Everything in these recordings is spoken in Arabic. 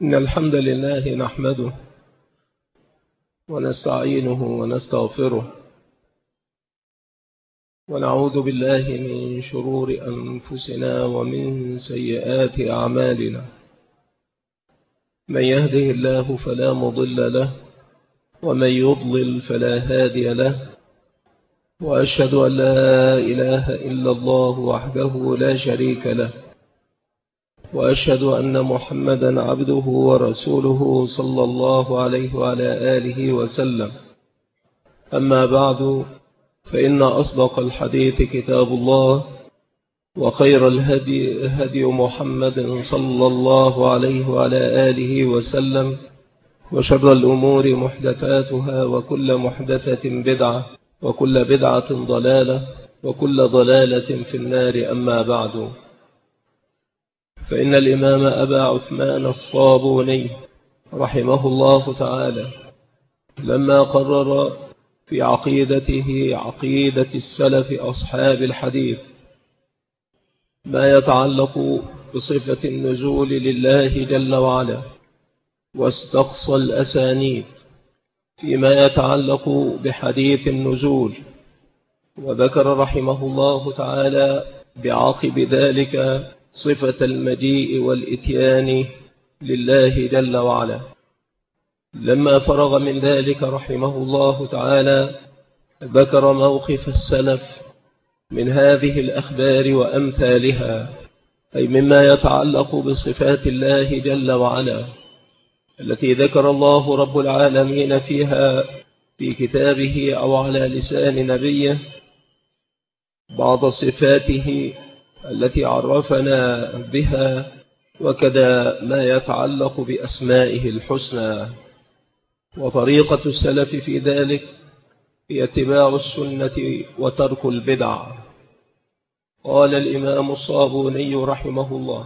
إن الحمد لله نحمده ونستعينه ونستغفره ونعوذ بالله من شرور أنفسنا ومن سيئات أعمالنا. من يهده الله فلا مضل له ومن يضلل فلا هادي له، وأشهد أن لا إله إلا الله وحده لا شريك له، وأشهد أن محمدا عبده ورسوله صلى الله عليه وعلى آله وسلم. أما بعد، فإن أصدق الحديث كتاب الله، وخير الهدي هدي محمد صلى الله عليه وعلى آله وسلم، وشر الأمور محدثاتها، وكل محدثة بدعة، وكل بدعة ضلالة، وكل ضلالة في النار. أما بعد، فإن الإمام أبا عثمان الصابوني رحمه الله تعالى لما قرر في عقيدته عقيدة السلف أصحاب الحديث ما يتعلق بصفة النزول لله جل وعلا، واستقصى الأسانيد فيما يتعلق بحديث النزول، وذكر رحمه الله تعالى بعقب ذلك صفة المجيء والإتيان لله جل وعلا. لما فرغ من ذلك رحمه الله تعالى ذكر موقف السلف من هذه الأخبار وأمثالها، أي مما يتعلق بصفات الله جل وعلا التي ذكر الله رب العالمين فيها في كتابه أو على لسان نبيه بعض صفاته التي عرفنا بها، وكذا ما يتعلق بأسمائه الحسنى. وطريقة السلف في ذلك هي اتباع السنة وترك البدع. قال الإمام الصابوني رحمه الله: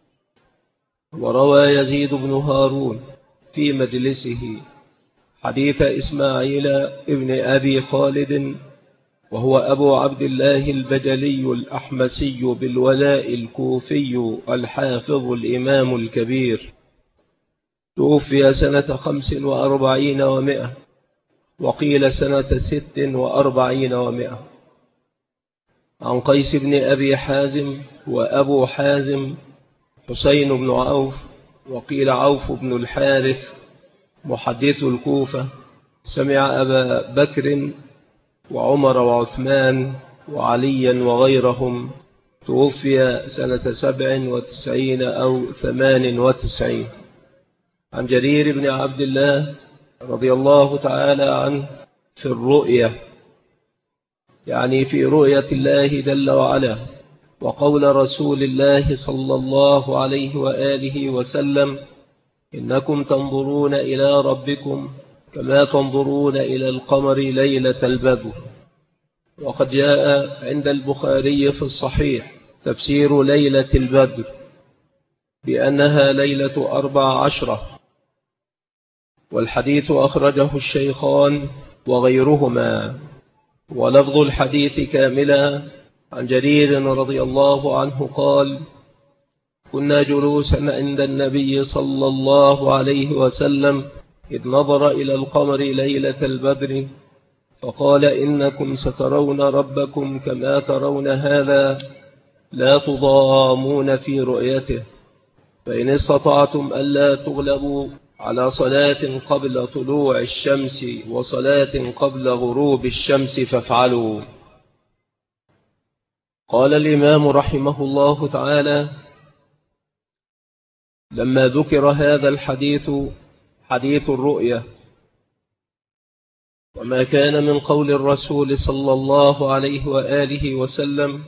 وروى يزيد بن هارون في مجلسه حديث إسماعيل ابن أبي خالد، وهو أبو عبد الله البجلي الأحمسي بالولاء الكوفي الحافظ الإمام الكبير، توفي سنة 45 و100، وقيل سنة 46 و100، عن قيس بن أبي حازم وأبو حازم حسين بن عوف، وقيل عوف بن الحارث محدث الكوفة، سمع أبا بكر وعمر وعثمان وعليا وغيرهم، توفي سنة 97 أو 98. عن جرير بن عبد الله رضي الله تعالى عنه في الرؤية، يعني في رؤية الله جل وعلا، وقول رسول الله صلى الله عليه وآله وسلم: إنكم تنظرون إلى ربكم كما تنظرون إلى القمر ليلة البدر. وقد جاء عند البخاري في الصحيح تفسير ليلة البدر بأنها ليلة 14، والحديث أخرجه الشيخان وغيرهما. ولفظ الحديث كاملا عن جرير رضي الله عنه قال: كنا جلوسا عند النبي صلى الله عليه وسلم إذ نظر إلى القمر ليلة البدر فقال: إنكم سترون ربكم كما ترون هذا، لا تضامون في رؤيته، فإن استطعتم ألا تغلبوا على صلاة قبل طلوع الشمس وصلاة قبل غروب الشمس فافعلوا. قال الإمام رحمه الله تعالى: لما ذكر هذا الحديث حديث الرؤية وما كان من قول الرسول صلى الله عليه وآله وسلم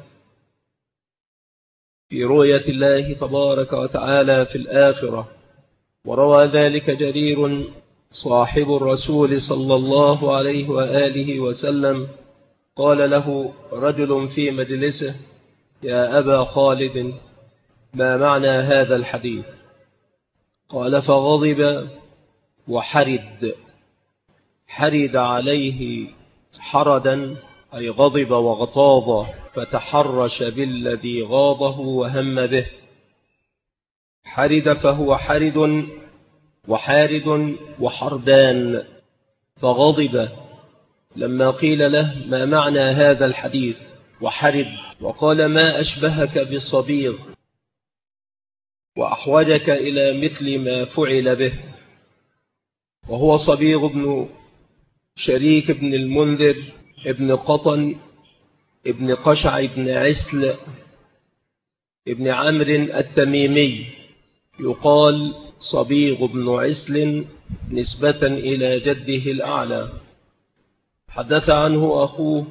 في رؤية الله تبارك وتعالى في الآخرة، وروى ذلك جرير صاحب الرسول صلى الله عليه وآله وسلم، قال له رجل في مجلسه: يا أبا خالد، ما معنى هذا الحديث؟ قال: فغضب وحرد. حرد عليه حردا أي غضب واغتاظ، فتحرش بالذي غاضه وهم به. حرد فهو حرد وحارد وحردان، فغضب لما قيل له ما معنى هذا الحديث وحرد، وقال ما أشبهك بالصبيغ وأحوجك إلى مثل ما فعل به. وهو صبيغ بن شريك بن المنذر ابن قطن ابن قشع بن عسل ابن عمرو التميمي، يقال صبيغ بن عسل نسبة إلى جده الأعلى. حدث عنه أخوه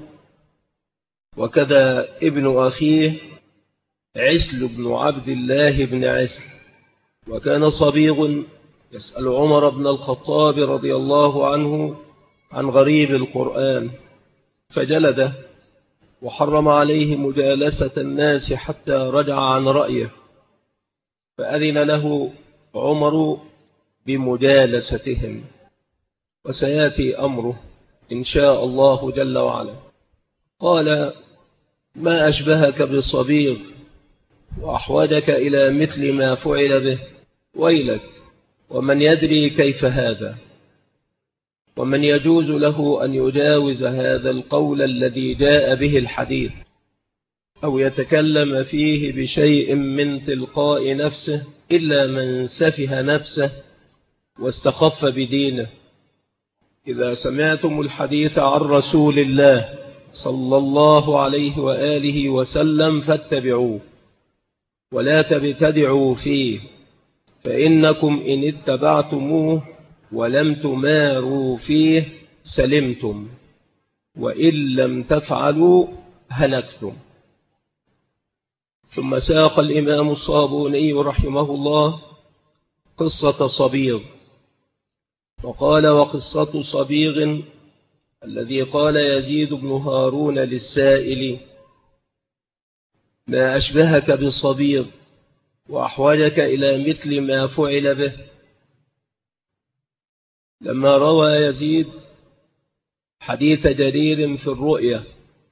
وكذا ابن أخيه عسل بن عبد الله بن عسل، وكان صبيغ يسأل عمر بن الخطاب رضي الله عنه عن غريب القرآن، فجلده وحرم عليه مجالسة الناس حتى رجع عن رأيه، فأذن له عمر بمجالستهم، وسيأتي أمره إن شاء الله جل وعلا. قال ما أشبهك بالصبيغ وأحوجك إلى مثل ما فعل به، ويلك، ومن يدري كيف هذا، ومن يجوز له أن يجاوز هذا القول الذي جاء به الحديث أو يتكلم فيه بشيء من تلقاء نفسه إلا من سفه نفسه واستخف بدينه. إذا سمعتم الحديث عن رسول الله صلى الله عليه وآله وسلم فاتبعوه ولا تبتدعوا فيه، فإنكم إن اتبعتموه ولم تماروا فيه سلمتم، وإن لم تفعلوا هلكتم. ثم ساق الإمام الصابوني رحمه الله قصة صبيغ، وقال وقصة صبيغ الذي قال يزيد بن هارون للسائل ما أشبهك بالصبيغ وأحوجك إلى مثل ما فعل به، لما روى يزيد حديث جرير في الرؤيا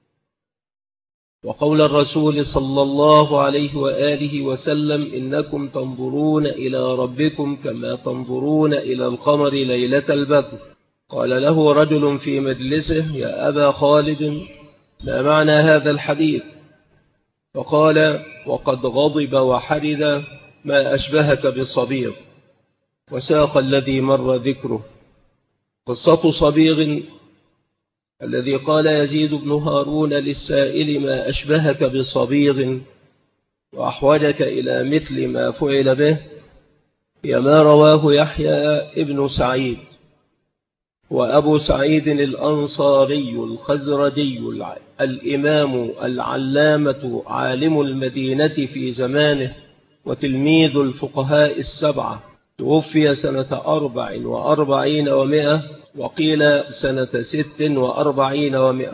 وقول الرسول صلى الله عليه وآله وسلم إنكم تنظرون إلى ربكم كما تنظرون إلى القمر ليلة البدر، قال له رجل في مجلسه يا أبا خالد ما معنى هذا الحديث؟ فقال وقد غضب وحرد ما أشبهك بالصبيغ، وساق الذي مر ذكره. قصة صبيغ الذي قال يزيد بن هارون للسائل ما أشبهك بالصبيغ وأحوجك إلى مثل ما فعل به، هي ما رواه يحيى ابن سعيد وأبو سعيد الأنصاري الخزرجي الإمام العلامة عالم المدينة في زمانه وتلميذ الفقهاء السبعة، توفي سنة 44 و100 وقيل سنة 46 و100.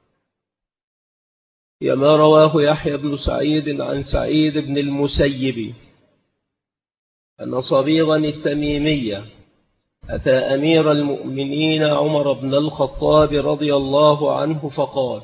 يما رواه يحيى بن سعيد عن سعيد بن المسيب أن صبيغا التميمية أتى أمير المؤمنين عمر بن الخطاب رضي الله عنه فقال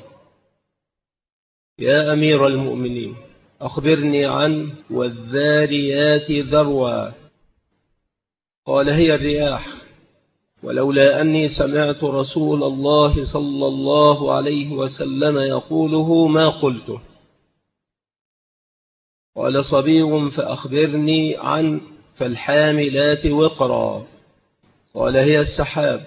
يا أمير المؤمنين أخبرني عن والذاريات ذروا. قال هي الرياح، ولولا أني سمعت رسول الله صلى الله عليه وسلم يقوله ما قلته. قال صبيغ فأخبرني عن فالحاملات وقرا. قال هي السحاب،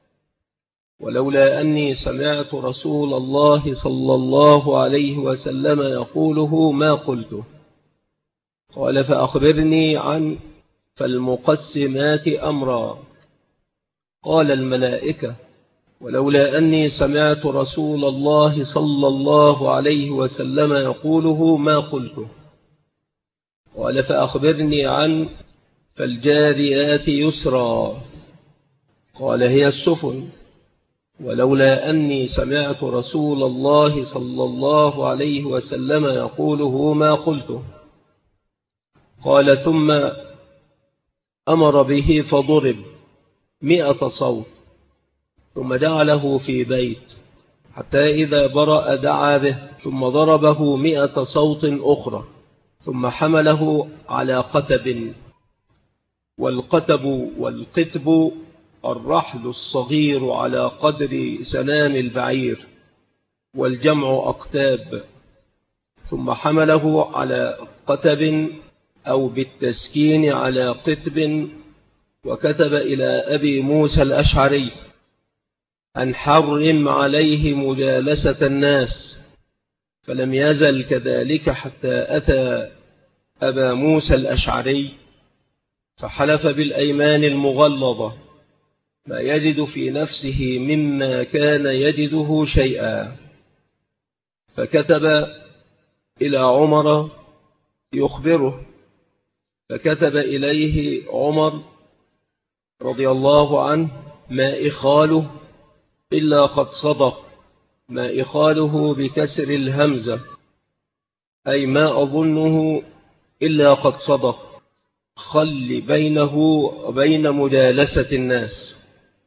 ولولا أني سمعت رسول الله صلى الله عليه وسلم يقوله ما قلته. قال فأخبرني عن فالمقسمات أمرا. قال الملائكة، ولولا أني سمعت رسول الله صلى الله عليه وسلم يقوله ما قلته. قال فأخبرني عن فالجاريات يسرا. قال هي السفن، ولولا أني سمعت رسول الله صلى الله عليه وسلم يقوله ما قلته. قال ثم أمر به فضرب 100 صوت، ثم جعله في بيت حتى إذا برأ دعا به، ثم ضربه 100 صوت أخرى، ثم حمله على قتب والقتب والقتب الرحل الصغير على قدر سنام البعير، والجمع أقتاب. ثم حمله على قتب أو بالتسكين على قتب، وكتب إلى أبي موسى الأشعري أن حرم عليه مجالسة الناس، فلم يزل كذلك حتى أتى أبا موسى الأشعري فحلف بالأيمان المغلظة ما يجد في نفسه مما كان يجده شيئا، فكتب إلى عمر يخبره، فكتب إليه عمر رضي الله عنه: ما إخاله إلا قد صدق. ما إخاله بكسر الهمزة، أي ما أظنه إلا قد صدق، خل بينه وبين مجالسة الناس.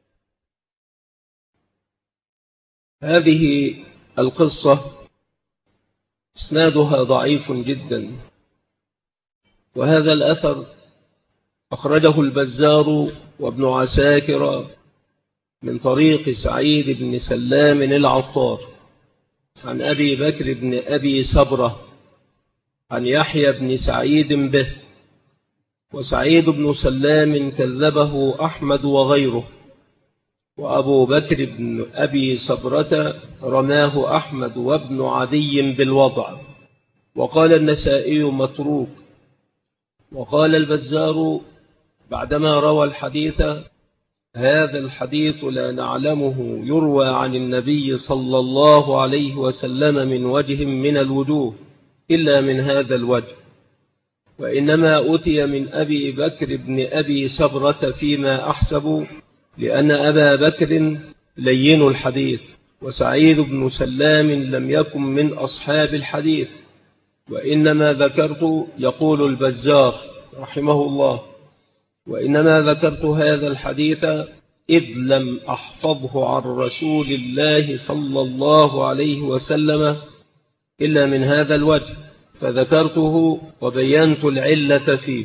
هذه القصة إسنادها ضعيف جدا، وهذا الأثر أخرجه البزار وابن عساكر من طريق سعيد بن سلام العطار عن أبي بكر بن أبي سبرة عن يحيى بن سعيد به. وسعيد بن سلام كذبه أحمد وغيره، وأبو بكر بن أبي سبرة رماه أحمد وابن عدي بالوضع، وقال النسائي متروك. وقال البزار بعدما روى الحديث: هذا الحديث لا نعلمه يروى عن النبي صلى الله عليه وسلم من وجه من الوجوه إلا من هذا الوجه، وإنما أتي من أبي بكر بن أبي سبرة فيما أحسب، لأن أبا بكر لين الحديث، وسعيد بن سلام لم يكن من أصحاب الحديث. وإنما ذكرت، يقول البزار رحمه الله، وإنما ذكرت هذا الحديث إذ لم أحفظه عن رسول الله صلى الله عليه وسلم إلا من هذا الوجه، فذكرته وبينت العلة فيه.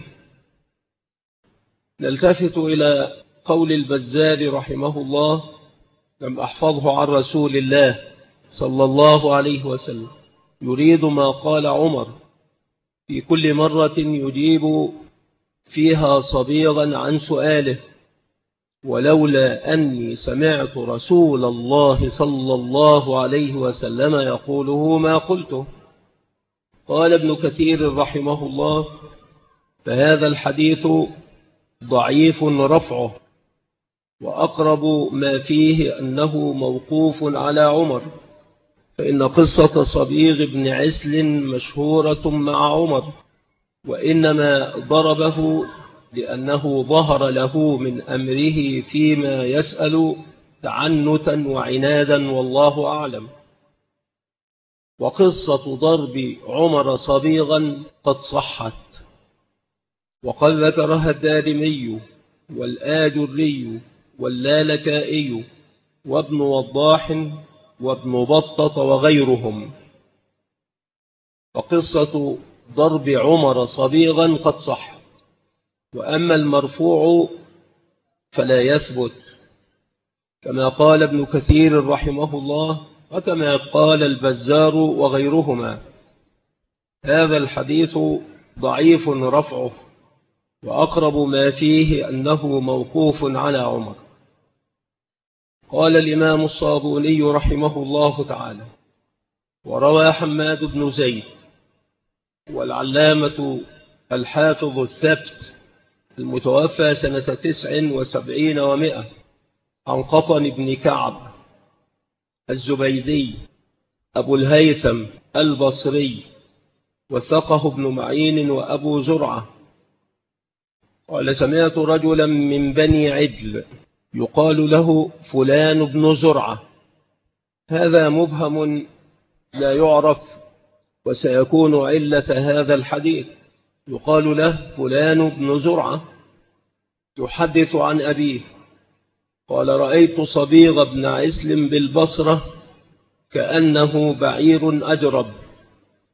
نلتفت إلى قول البزار رحمه الله: لم أحفظه عن رسول الله صلى الله عليه وسلم، يريد ما قال عمر في كل مرة يجيب فيها صبيغا عن سؤاله: ولولا أني سمعت رسول الله صلى الله عليه وسلم يقوله ما قلته. قال ابن كثير رحمه الله: فهذا الحديث ضعيف رفعه، وأقرب ما فيه أنه موقوف على عمر، فإن قصة صبيغ بن عسل مشهورة مع عمر، وإنما ضربه لأنه ظهر له من أمره فيما يسأل تعنتا وعنادا، والله أعلم. وقصة ضرب عمر صبيغا قد صحت، وقد ذكرها الدارمي والآجري واللالكائي وابن وضاح وابن بطة وغيرهم. وقصة ضرب عمر صبيغا قد صح، وأما المرفوع فلا يثبت، كما قال ابن كثير رحمه الله، وكما قال البزار وغيرهما: هذا الحديث ضعيف رفعه، وأقرب ما فيه أنه موقوف على عمر. قال الإمام الصابوني رحمه الله تعالى: وروى حماد بن زيد والعلامة الحافظ الثبت المتوفى سنة 79 و100 عن قطن بن كعب الزبيدي أبو الهيثم البصري، وثقه ابن معين وأبو زرعة، قال: سمعت رجلا من بني عجل يقال له فلان بن زرعة. هذا مبهم لا يعرف، وسيكون علة هذا الحديث. يقال له فلان بن زرعة يحدث عن أبيه قال: رأيت صبيغ بن عسل بالبصرة كأنه بعير أجرب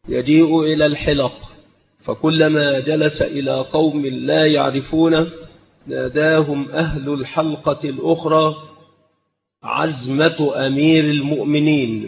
يجيء إلى الحلق، فكلما جلس إلى قوم لا يعرفونه ناداهم أهل الحلقة الأخرى عزمة أمير المؤمنين.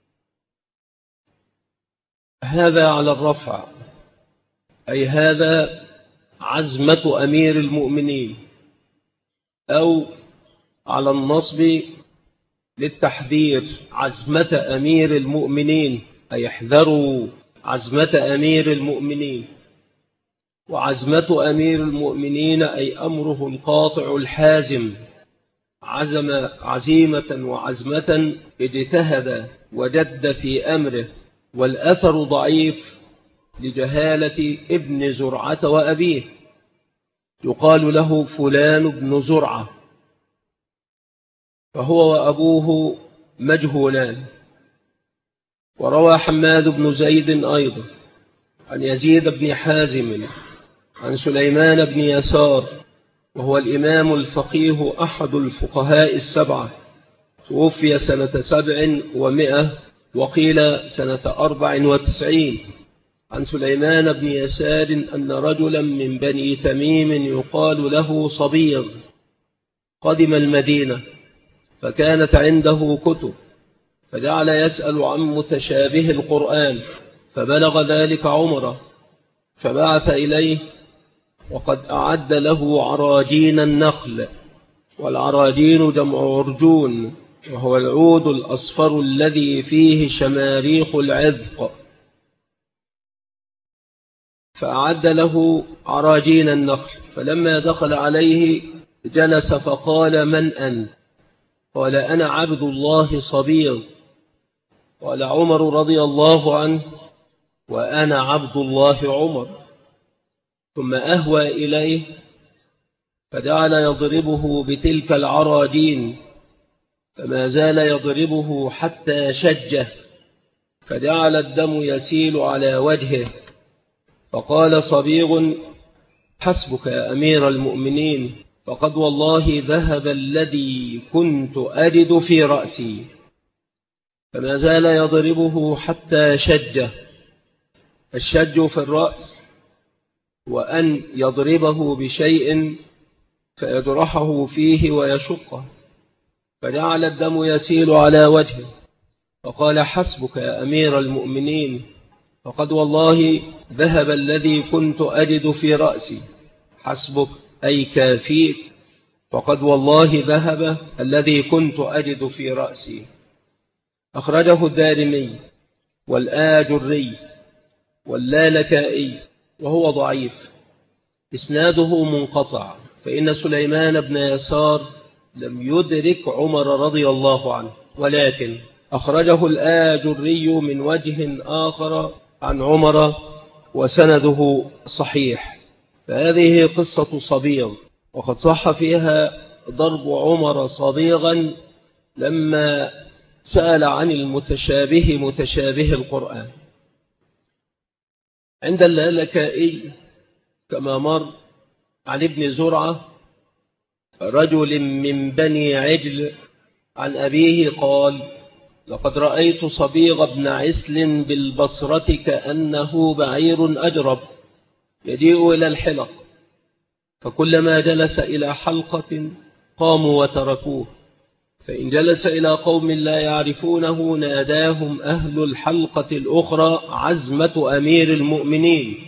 هذا على الرفع، أي هذا عزمة أمير المؤمنين، أو على النصب للتحذير عزمة أمير المؤمنين، أي احذروا عزمة أمير المؤمنين. وعزمة أمير المؤمنين أي أمره القاطع الحازم، عزم عزيمة وعزمة، اجتهد وجد في أمره. والأثر ضعيف لجهالة ابن زرعة وأبيه، يقال له فلان بن زرعة، فهو وأبوه مجهولان. وروى حماد بن زيد أيضا عن يزيد بن حازم عن سليمان بن يسار، وهو الإمام الفقيه أحد الفقهاء السبعة، توفي سنة 700 وقيل سنة 94. عن سليمان بن يسار أن رجلا من بني تميم يقال له صبيغ قدم المدينة، فكانت عنده كتب، فجعل يسأل عن متشابه القرآن، فبلغ ذلك عمر، فبعث إليه وقد أعد له عراجين النخل. والعراجين جمع عرجون، وهو العود الأصفر الذي فيه شماريخ العذق، فأعد له عراجين النخل. فلما دخل عليه جلس فقال: من أنت؟ قال: أنا عبد الله صبيغ. قال عمر رضي الله عنه: وأنا عبد الله عمر. ثم أهوى إليه فجعل يضربه بتلك العراجين، فما زال يضربه حتى شجه، فجعل الدم يسيل على وجهه. فقال صبيغ: حسبك يا أمير المؤمنين، فقد والله ذهب الذي كنت أجد في رأسي. فما زال يضربه حتى شجه. الشج في الرأس، وأن يضربه بشيء فيجرحه فيه ويشقه، فجعل الدم يسيل على وجهه. فقال: حسبك يا أمير المؤمنين، فقد والله ذهب الذي كنت أجد في رأسي. حسبك أي كافيك، فقد والله ذهب الذي كنت أجد في رأسي. أخرجه الدارمي والآجري واللالكائي، وهو ضعيف، إسناده منقطع، فإن سليمان بن يسار لم يدرك عمر رضي الله عنه، ولكن أخرجه الآجري من وجه آخر عن عمر وسنده صحيح. فهذه قصة صبيغ، وقد صح فيها ضرب عمر صبيغا لما سأل عن المتشابه متشابه القرآن. عند اللالكائي كما مر عن ابن زرعة رجل من بني عجل عن أبيه قال: لقد رأيت صبيغ بن عسل بالبصرة كأنه بعير أجرب يجيء إلى الحلق، فكلما جلس إلى حلقة قاموا وتركوه، فإن جلس إلى قوم لا يعرفونه ناداهم أهل الحلقة الأخرى عزمة أمير المؤمنين.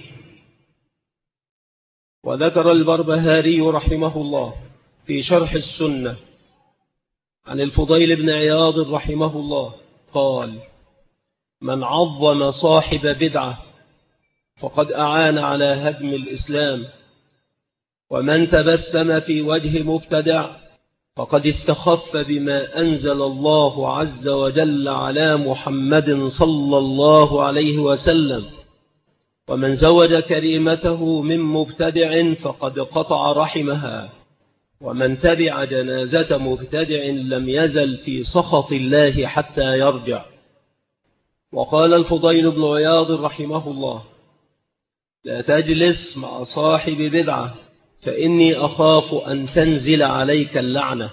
وذكر البربهاري رحمه الله في شرح السنة عن الفضيل بن عياض رحمه الله قال: من عظم صاحب بدعة فقد أعان على هدم الإسلام، ومن تبسم في وجه مبتدع فقد استخف بما أنزل الله عز وجل على محمد صلى الله عليه وسلم، ومن زوج كريمته من مبتدع فقد قطع رحمها، ومن تبع جنازة مبتدع لم يزل في سخط الله حتى يرجع. وقال الفضيل بن عياض رحمه الله: لا تجلس مع صاحب بدعة فإني أخاف أن تنزل عليك اللعنة.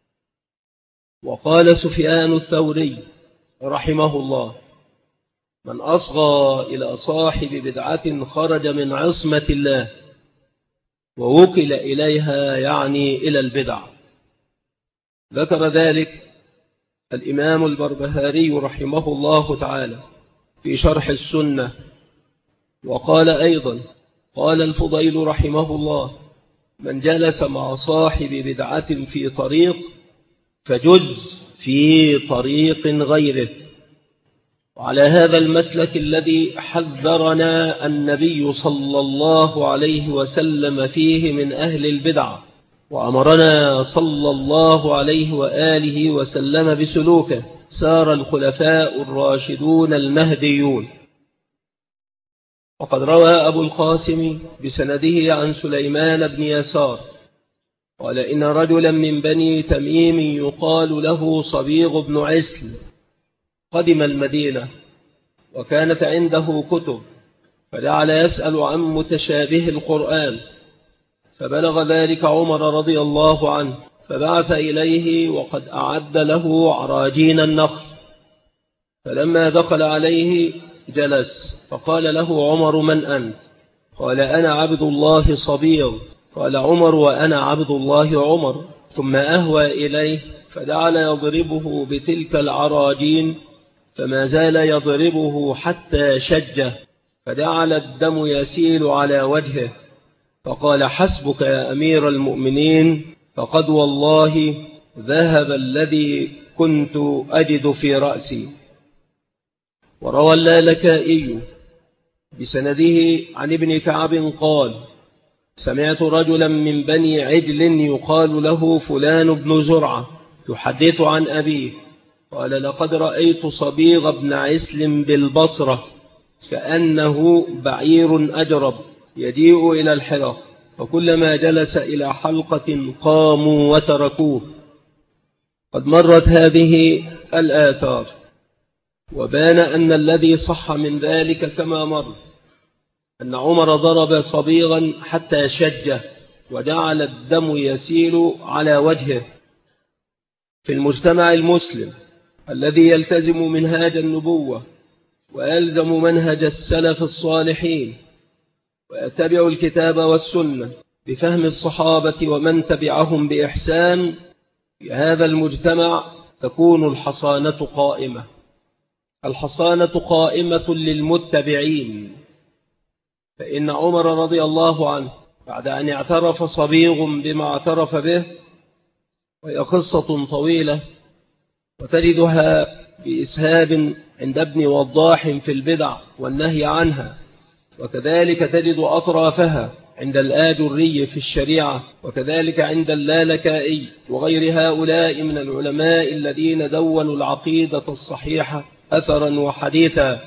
وقال سفيان الثوري رحمه الله: من أصغى إلى صاحب بدعة خرج من عصمة الله، ووكل إليها يعني إلى البدع. ذكر ذلك الإمام البربهاري رحمه الله تعالى في شرح السنة، وقال أيضا: قال الفضيل رحمه الله: من جلس مع صاحب بدعة في طريق فجز في طريق غيره. وعلى هذا المسلك الذي حذرنا النبي صلى الله عليه وسلم فيه من أهل البدع، وأمرنا صلى الله عليه وآله وسلم بسلوكه، سار الخلفاء الراشدون المهديون. وقد روى أبو القاسم بسنده عن سليمان بن يسار قال: إن رجلا من بني تميم يقال له صبيغ بن عسل قدم المدينة، وكانت عنده كتب، فجعل يسأل عن متشابه القرآن، فبلغ ذلك عمر رضي الله عنه، فبعث إليه وقد أعد له عراجين النخل. فلما دخل عليه جلس، فقال له عمر: من أنت؟ قال: أنا عبد الله صبيغ. قال عمر: وأنا عبد الله عمر. ثم أهوى إليه فجعل يضربه بتلك العراجين، فما زال يضربه حتى شجه، فجعل الدم يسيل على وجهه، فقال: حسبك يا أمير المؤمنين، فقد والله ذهب الذي كنت أجد في رأسي. وروى اللالكائي بسنده عن ابن كعب قال: سمعت رجلا من بني عجل يقال له فلان بن زرعة يحدث عن أبيه قال: لقد رأيت صبيغ بن عسل بالبصرة كأنه بعير أجرب يجيء إلى الحلق، فكلما جلس إلى حلقة قاموا وتركوه. قد مرت هذه الآثار، وبان أن الذي صح من ذلك كما مر أن عمر ضرب صبيغا حتى شجه وجعل الدم يسيل على وجهه. في المجتمع المسلم الذي يلتزم منهاج النبوة ويلزم منهج السلف الصالحين ويتبع الكتاب والسنة بفهم الصحابة ومن تبعهم بإحسان، في هذا المجتمع تكون الحصانة قائمة. الحصانة قائمة للمتبعين، فإن عمر رضي الله عنه بعد أن اعترف صبيغ بما اعترف به، وهي قصة طويلة وتجدها بإسهاب عند ابن وضاح في البدع والنهي عنها، وكذلك تجد أطرافها عند الآجري في الشريعة، وكذلك عند اللالكائي وغير هؤلاء من العلماء الذين دونوا العقيدة الصحيحة أثرا وحديثا.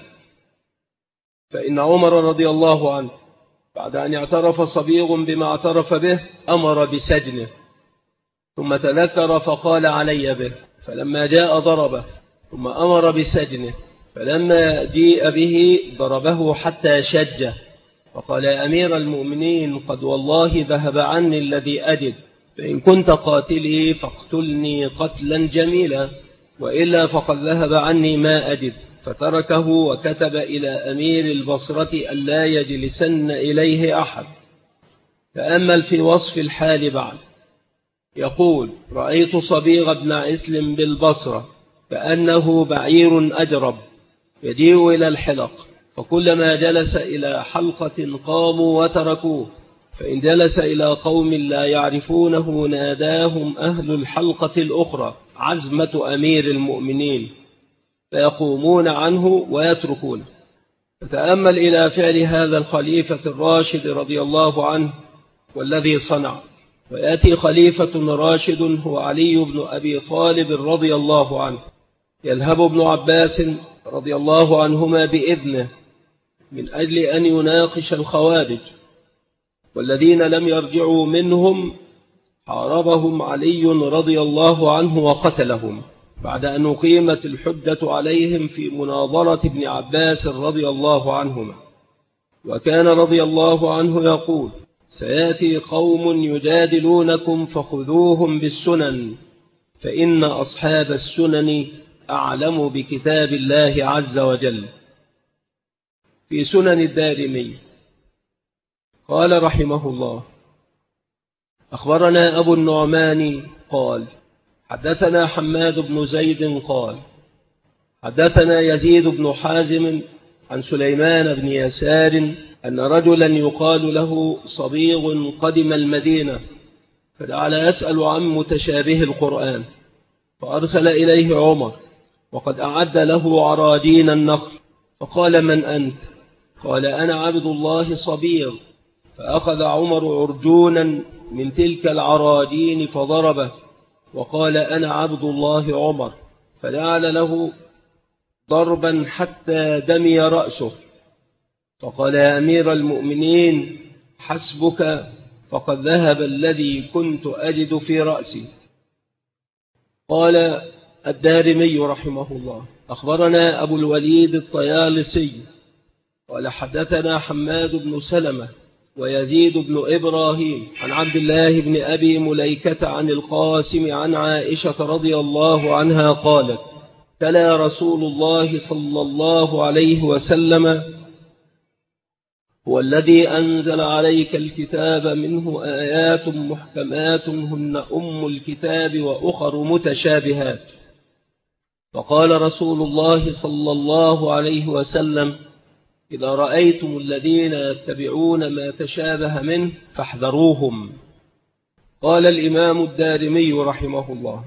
فإن عمر رضي الله عنه بعد أن اعترف صبيغ بما اعترف به أمر بسجنه، ثم تذكر فقال: علي به، فلما جاء ضربه، ثم أمر بسجنه، فلما جيء به ضربه حتى شجه، فقال: يا أمير المؤمنين، قد والله ذهب عني الذي أجد، فإن كنت قاتلي فاقتلني قتلا جميلا، وإلا فقد ذهب عني ما أجد. فتركه وكتب إلى أمير البصرة ألا يجلسن إليه أحد. تأمل في وصف الحال بعد، يقول: رأيت صبيغ بن عسل بالبصرة كأنه بعير أجرب يجيء إلى الحلق، فكلما جلس إلى حلقة قاموا وتركوه، فإن جلس إلى قوم لا يعرفونه ناداهم أهل الحلقة الأخرى: عزمة أمير المؤمنين، فيقومون عنه ويتركونه. فتأمل إلى فعل هذا الخليفة الراشد رضي الله عنه والذي صنع. ويأتي خليفة راشد هو علي بن أبي طالب رضي الله عنه، يذهب ابن عباس رضي الله عنهما بإذنه من أجل أن يناقش الخوارج، والذين لم يرجعوا منهم حاربهم علي رضي الله عنه وقتلهم بعد أن أقيمت الحجة عليهم في مناظرة ابن عباس رضي الله عنهما. وكان رضي الله عنه يقول: سيأتي قوم يجادلونكم فخذوهم بالسنن، فإن أصحاب السنن أعلم بكتاب الله عز وجل. في سنن الدارمي قال رحمه الله: أخبرنا أبو النعمان قال حدثنا حماد بن زيد قال حدثنا يزيد بن حازم عن سليمان بن يسار أن رجلا يقال له صبيغ قدم المدينة فجعل يسأل عن متشابه القرآن، فأرسل إليه عمر وقد أعد له عراجين النخل، فقال من أنت؟ قال أنا عبد الله صبيغ. فأخذ عمر عرجونا من تلك العراجين فضربه وقال أنا عبد الله عمر، فجعل له ضربا حتى دمي رأسه، فقال يا أمير المؤمنين حسبك، فقد ذهب الذي كنت أجد في رأسي. قال الدارمي رحمه الله أخبرنا أبو الوليد الطيالسي قال حدثنا حماد بن سلمة ويزيد بن إبراهيم عن عبد الله بن أبي مليكة عن القاسم عن عائشة رضي الله عنها قالت تلا رسول الله صلى الله عليه وسلم هو الذي أنزل عليك الكتاب منه آيات محكمات هن أم الكتاب وأخر متشابهات. فقال رسول الله صلى الله عليه وسلم إذا رأيتم الذين يتبعون ما تشابه منه فاحذروهم. قال الإمام الدارمي رحمه الله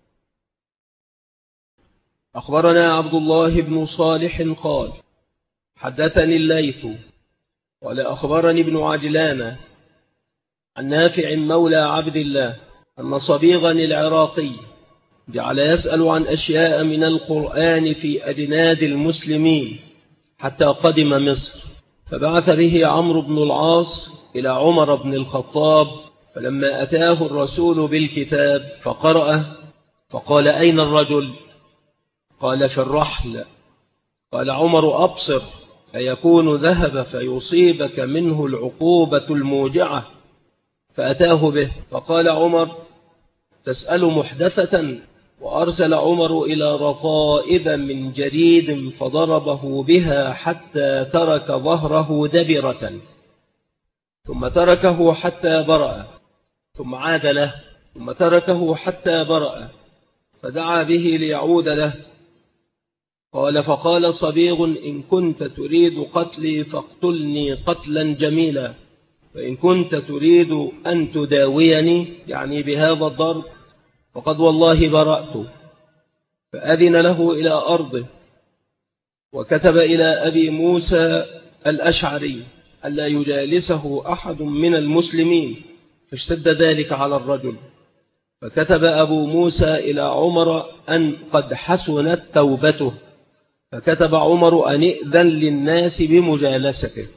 أخبرنا عبد الله بن صالح قال حدثني الليث قال أخبرني ابن عجلان عن نافع مولى عبد الله أن صبيغا العراقي جعل يسأل عن أشياء من القرآن في أجناد المسلمين حتى قدم مصر، فبعث به عمرو بن العاص إلى عمر بن الخطاب، فلما أتاه الرسول بالكتاب فقرأه فقال أين الرجل؟ قال في الرحل. قال عمر أبصر أيكون ذهب فيصيبك منه العقوبة الموجعة؟ فأتاه به، فقال عمر تسأل محدثة؟ وأرسل عمر إلى رطائب من جريد فضربه بها حتى ترك ظهره دبرة، ثم تركه حتى برأ، ثم عاد له، ثم تركه حتى برأ، فدعا به ليعود له. قال فقال صبيغ إن كنت تريد قتلي فاقتلني قتلا جميلا، فإن كنت تريد أن تداويني يعني بهذا الضرب فقد والله برأت. فأذن له إلى أرضه، وكتب إلى أبي موسى الأشعري ألا يجالسه أحد من المسلمين، فاشتد ذلك على الرجل. فكتب أبو موسى إلى عمر أن قد حسنت توبته، فكتب عمر أن ائذن للناس بمجالسته.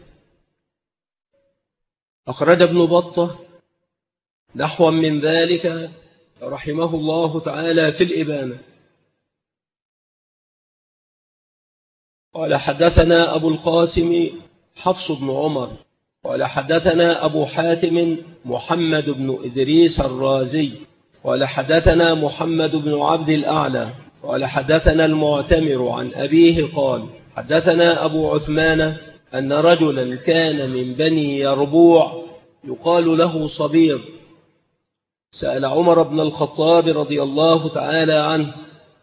أخرج ابن بطة نحو من ذلك رحمه الله تعالى في الإبانة. قال حدثنا أبو القاسم حفص بن عمر قال حدثنا أبو حاتم محمد بن إدريس الرازي قال حدثنا محمد بن عبد الأعلى قال حدثنا المعتمر عن أبيه قال حدثنا أبو عثمان أن رجلا كان من بني يربوع يقال له صبيغ سأل عمر بن الخطاب رضي الله تعالى عنه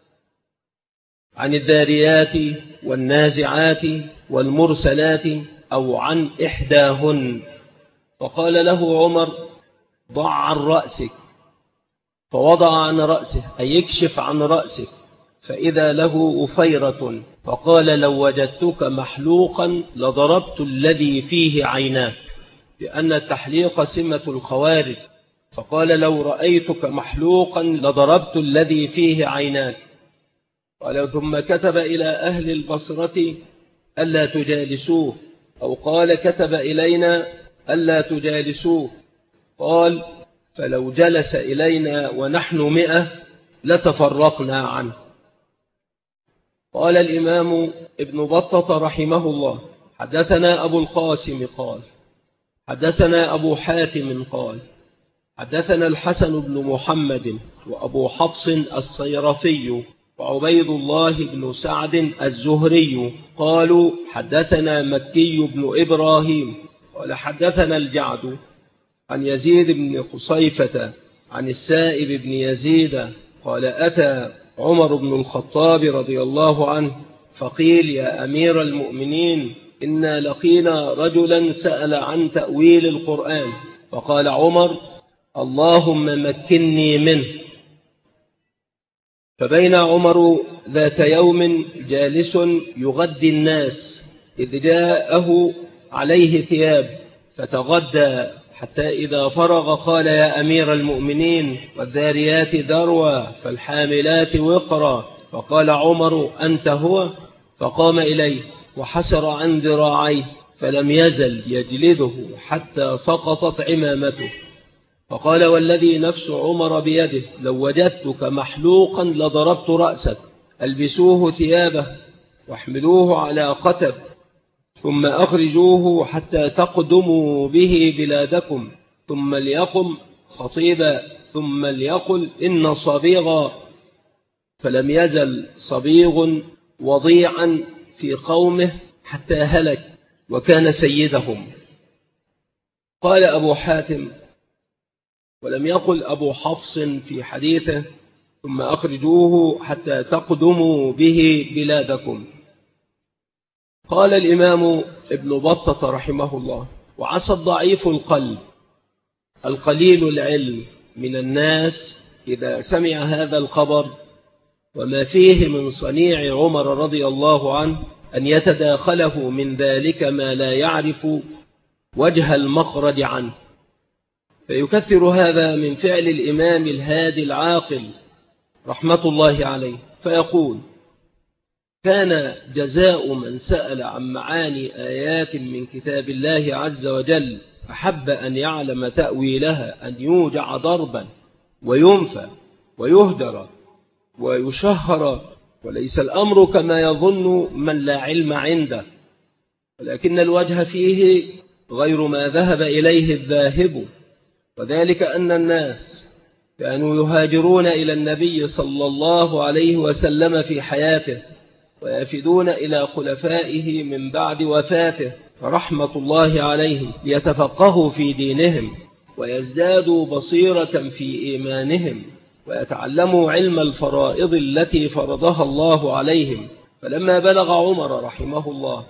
عن الذاريات والنازعات والمرسلات أو عن إحداهن، فقال له عمر ضع عن رأسك، فوضع عن رأسه أي يكشف عن رأسك، فإذا له أفيرة، فقال لو وجدتك محلوقا لضربت الذي فيه عيناك، لأن التحليق سمة الخوارج. فقال لو رأيتك محلوقا لضربت الذي فيه عيناك. قال ثم كتب إلى أهل البصرة ألا تجالسوه، أو قال كتب إلينا ألا تجالسوه. قال فلو جلس إلينا ونحن 100 لتفرقنا عنه. قال الإمام ابن بطة رحمه الله حدثنا أبو القاسم قال حدثنا أبو حاتم قال حدثنا الحسن بن محمد وأبو حفص الصيرفي وعبيد الله بن سعد الزهري قالوا حدثنا مكي بن إبراهيم قال حدثنا الجعد عن يزيد بن قصيفة عن السائب بن يزيد قال أتى عمر بن الخطاب رضي الله عنه فقيل يا أمير المؤمنين إنا لقينا رجلا سأل عن تأويل القرآن، فقال عمر اللهم مكنني منه. فبين عمر ذات يوم جالس يغدي الناس إذ جاءه عليه ثياب فتغدى حتى إذا فرغ قال يا أمير المؤمنين والذاريات ذروة فالحاملات وقرا، فقال عمر أنت هو؟ فقام إليه وحسر عن ذراعيه فلم يزل يجلده حتى سقطت عمامته. فقال والذي نفس عمر بيده لو وجدتك محلوقا لضربت رأسك، ألبسوه ثيابه واحملوه على قتب ثم أخرجوه حتى تقدموا به بلادكم، ثم ليقم خطيبا ثم ليقل إن صبيغا. فلم يزل صبيغ وضيعا في قومه حتى هلك وكان سيدهم. قال أبو حاتم ولم يقل أبو حفص في حديثه ثم أخرجوه حتى تقدموا به بلادكم. قال الإمام ابن بطة رحمه الله وعسى الضعيف القلب القليل العلم من الناس إذا سمع هذا الخبر وما فيه من صنيع عمر رضي الله عنه أن يتداخله من ذلك ما لا يعرف وجه المخرج عنه، فيكثر هذا من فعل الإمام الهادي العاقل رحمة الله عليه، فيقول كان جزاء من سأل عن معاني آيات من كتاب الله عز وجل أحب أن يعلم تأويلها أن يوجع ضربا وينفى ويهدر ويشهر، وليس الأمر كما يظن من لا علم عنده، ولكن الوجه فيه غير ما ذهب إليه الذاهب، وذلك أن الناس كانوا يهاجرون إلى النبي صلى الله عليه وسلم في حياته ويفدون إلى خلفائه من بعد وفاته رحمة الله عليهم ليتفقهوا في دينهم ويزدادوا بصيرة في إيمانهم ويتعلموا علم الفرائض التي فرضها الله عليهم. فلما بلغ عمر رحمه الله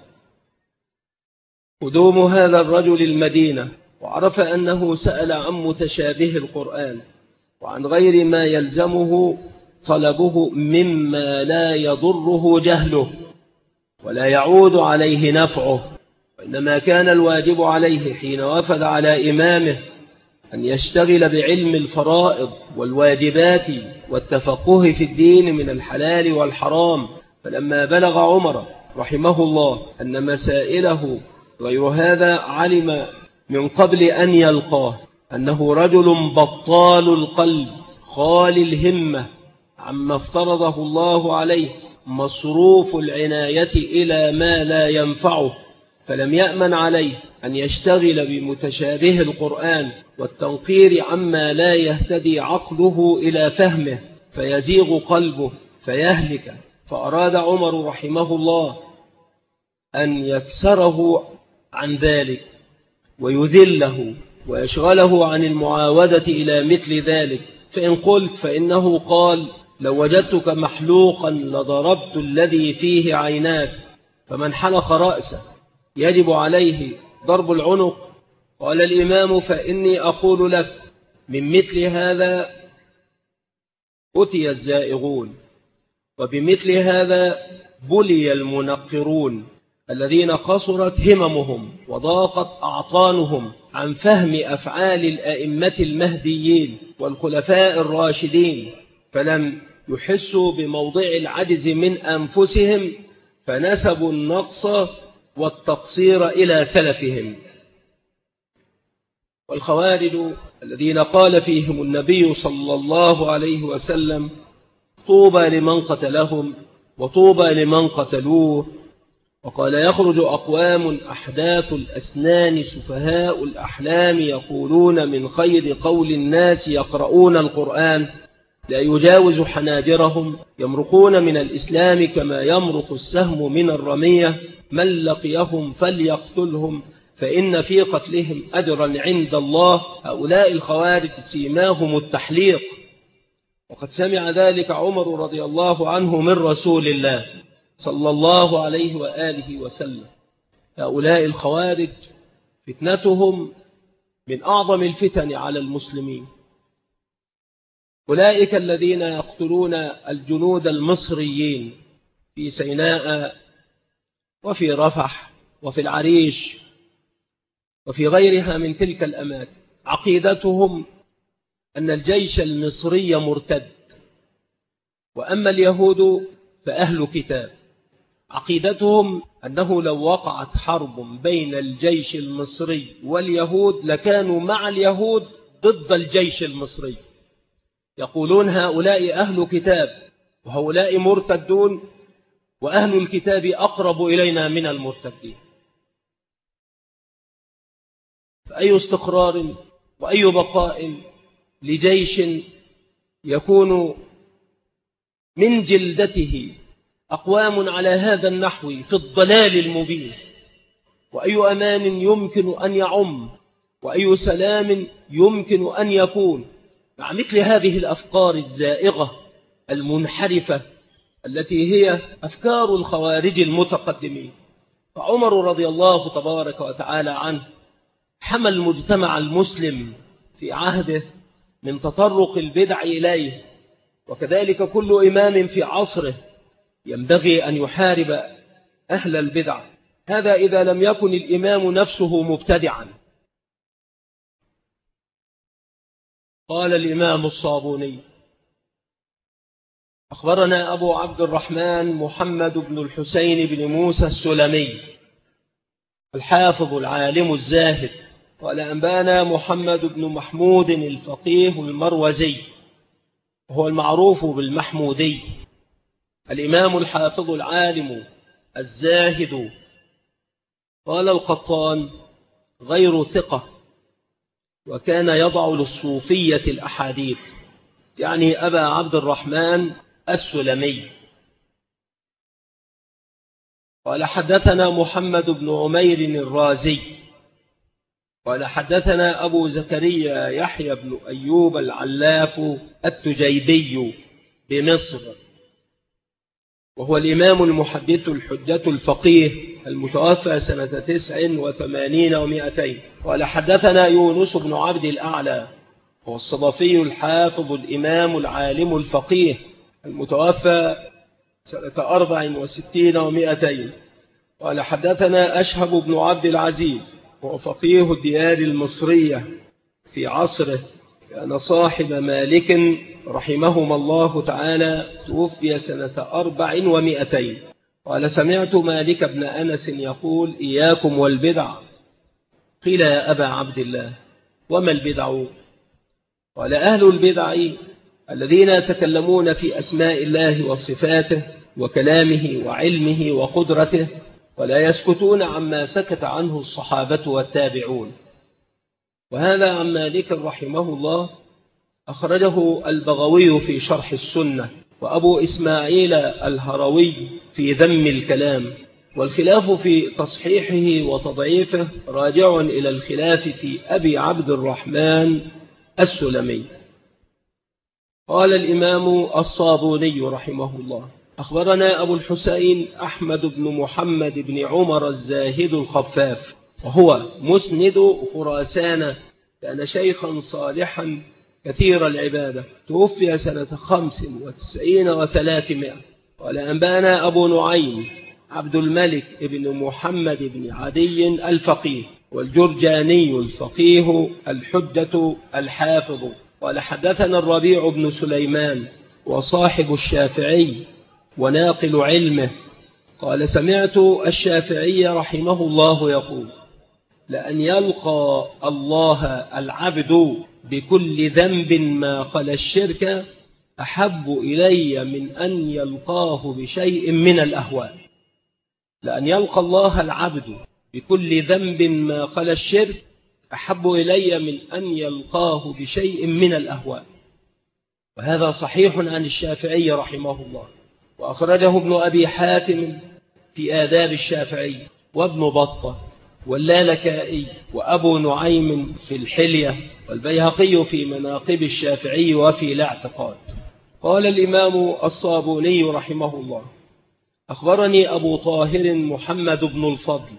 قدوم هذا الرجل المدينة وعرف أنه سأل عن متشابه القرآن وعن غير ما يلزمه طلبه مما لا يضره جهله ولا يعود عليه نفعه، وإنما كان الواجب عليه حين وفد على إمامه أن يشتغل بعلم الفرائض والواجبات والتفقه في الدين من الحلال والحرام. فلما بلغ عمر رحمه الله أن مسائله غير هذا علم من قبل أن يلقاه أنه رجل بطال القلب خالي الهمة عما افترضه الله عليه مصروف العناية إلى ما لا ينفعه، فلم يأمن عليه أن يشتغل بمتشابه القرآن والتنقير عما لا يهتدي عقله إلى فهمه فيزيغ قلبه فيهلك. فأراد عمر رحمه الله أن يكسره عن ذلك ويذله ويشغله عن المعاودة إلى مثل ذلك. فإن قلت فإنه قال لو وجدتك محلوقا لضربت الذي فيه عيناك، فمن حلق رأسه يجب عليه ضرب العنق. قال الإمام فإني أقول لك من مثل هذا أتي الزائغون، وبمثل هذا بلي المنقرون الذين قصرت هممهم وضاقت أعطانهم عن فهم أفعال الأئمة المهديين والخلفاء الراشدين، فلم يحسوا بموضع العجز من أنفسهم فنسبوا النقص والتقصير إلى سلفهم. والخوارج الذين قال فيهم النبي صلى الله عليه وسلم طوبى لمن قتلهم وطوبى لمن قتلوه، وقال يخرج أقوام أحداث الأسنان سفهاء الأحلام يقولون من خير قول الناس يقرؤون القرآن لا يجاوز حناجرهم يمرقون من الإسلام كما يمرق السهم من الرمية، من لقيهم فليقتلهم فإن في قتلهم أجرا عند الله. هؤلاء الخوارج سيماهم التحليق، وقد سمع ذلك عمر رضي الله عنه من رسول الله صلى الله عليه وآله وسلم. هؤلاء الخوارج فتنتهم من أعظم الفتن على المسلمين. أولئك الذين يقتلون الجنود المصريين في سيناء وفي رفح وفي العريش وفي غيرها من تلك الأماكن، عقيدتهم أن الجيش المصري مرتد، وأما اليهود فأهل كتاب. عقيدتهم أنه لو وقعت حرب بين الجيش المصري واليهود لكانوا مع اليهود ضد الجيش المصري. يقولون هؤلاء أهل كتاب وهؤلاء مرتدون، وأهل الكتاب أقرب إلينا من المرتدين. فأي استقرار وأي بقاء لجيش يكون من جلدته أقوام على هذا النحو في الضلال المبين؟ وأي أمان يمكن أن يعم؟ وأي سلام يمكن أن يكون مع مثل هذه الأفكار الزائغة المنحرفة التي هي أفكار الخوارج المتقدمين؟ فعمر رضي الله تبارك وتعالى عنه حمى المجتمع المسلم في عهده من تطرق البدع إليه، وكذلك كل إمام في عصره ينبغي أن يحارب أهل البدع، هذا إذا لم يكن الإمام نفسه مبتدعا. قال الإمام الصابوني: أخبرنا أبو عبد الرحمن محمد بن الحسين بن موسى السلمي الحافظ العالم الزاهد، قال أنبانا محمد بن محمود الفقيه المروزي، وهو المعروف بالمحمودي، الإمام الحافظ العالم الزاهد. قال القطان: غير ثقة، وكان يضع للصوفية الأحاديث، يعني أبا عبد الرحمن السلمي. قال حدثنا محمد بن عمير الرازي قال حدثنا أبو زكريا يحيى بن أيوب العلاف التجيبي بمصر، وهو الإمام المحدث الحجة الفقيه المتوفى سنة 89 و200. قال حدثنا يونس بن عبد الأعلى، هو الصدفي الحافظ الإمام العالم الفقيه المتوفى سنة 64 و200. قال حدثنا أشهب بن عبد العزيز، هو فقيه الديار المصرية في عصره، كان صاحب مالك رحمهما الله تعالى، توفي سنة 4 و200. قال سمعت مالك بن أنس يقول: إياكم والبدع. قيل: يا أبا عبد الله، وما البدع؟ قال: أهل البدع الذين يتكلمون في أسماء الله وصفاته وكلامه وعلمه وقدرته، ولا يسكتون عما سكت عنه الصحابة والتابعون. وهذا عن مالك رحمه الله أخرجه البغوي في شرح السنة، وأبو إسماعيل الهروي في ذم الكلام، والخلاف في تصحيحه وتضعيفه راجع إلى الخلاف في أبي عبد الرحمن السلمي. قال الإمام الصابوني رحمه الله: أخبرنا أبو الحسين أحمد بن محمد بن عمر الزاهد الخفاف، وهو مسند خراسان، كان شيخا صالحا كثير العبادة، توفي سنة 95 و300. قال أنبانا أبو نعيم عبد الملك بن محمد بن عدي الفقيه، والجرجاني الفقيه الحجة الحافظ. قال حدثنا الربيع بن سليمان، وصاحب الشافعي وناقل علمه، قال سمعت الشافعي رحمه الله يقول: لأن يلقى الله العبد بكل ذنب ما خلا الشرك أحب إلي من أن يلقاه بشيء من الأهواء. لأن يلقى الله العبد بكل ذنب ما خلا الشرك أحب إلي من أن يلقاه بشيء من الأهواء. وهذا صحيح عن الشافعي رحمه الله، وأخرجه ابن أبي حاتم في آداب الشافعي، وابن بطة، واللالكائي وأبو نعيم في الحلية والبيهقي في مناقب الشافعي وفي الاعتقاد. قال الإمام الصابوني رحمه الله: أخبرني أبو طاهر محمد بن الفضل،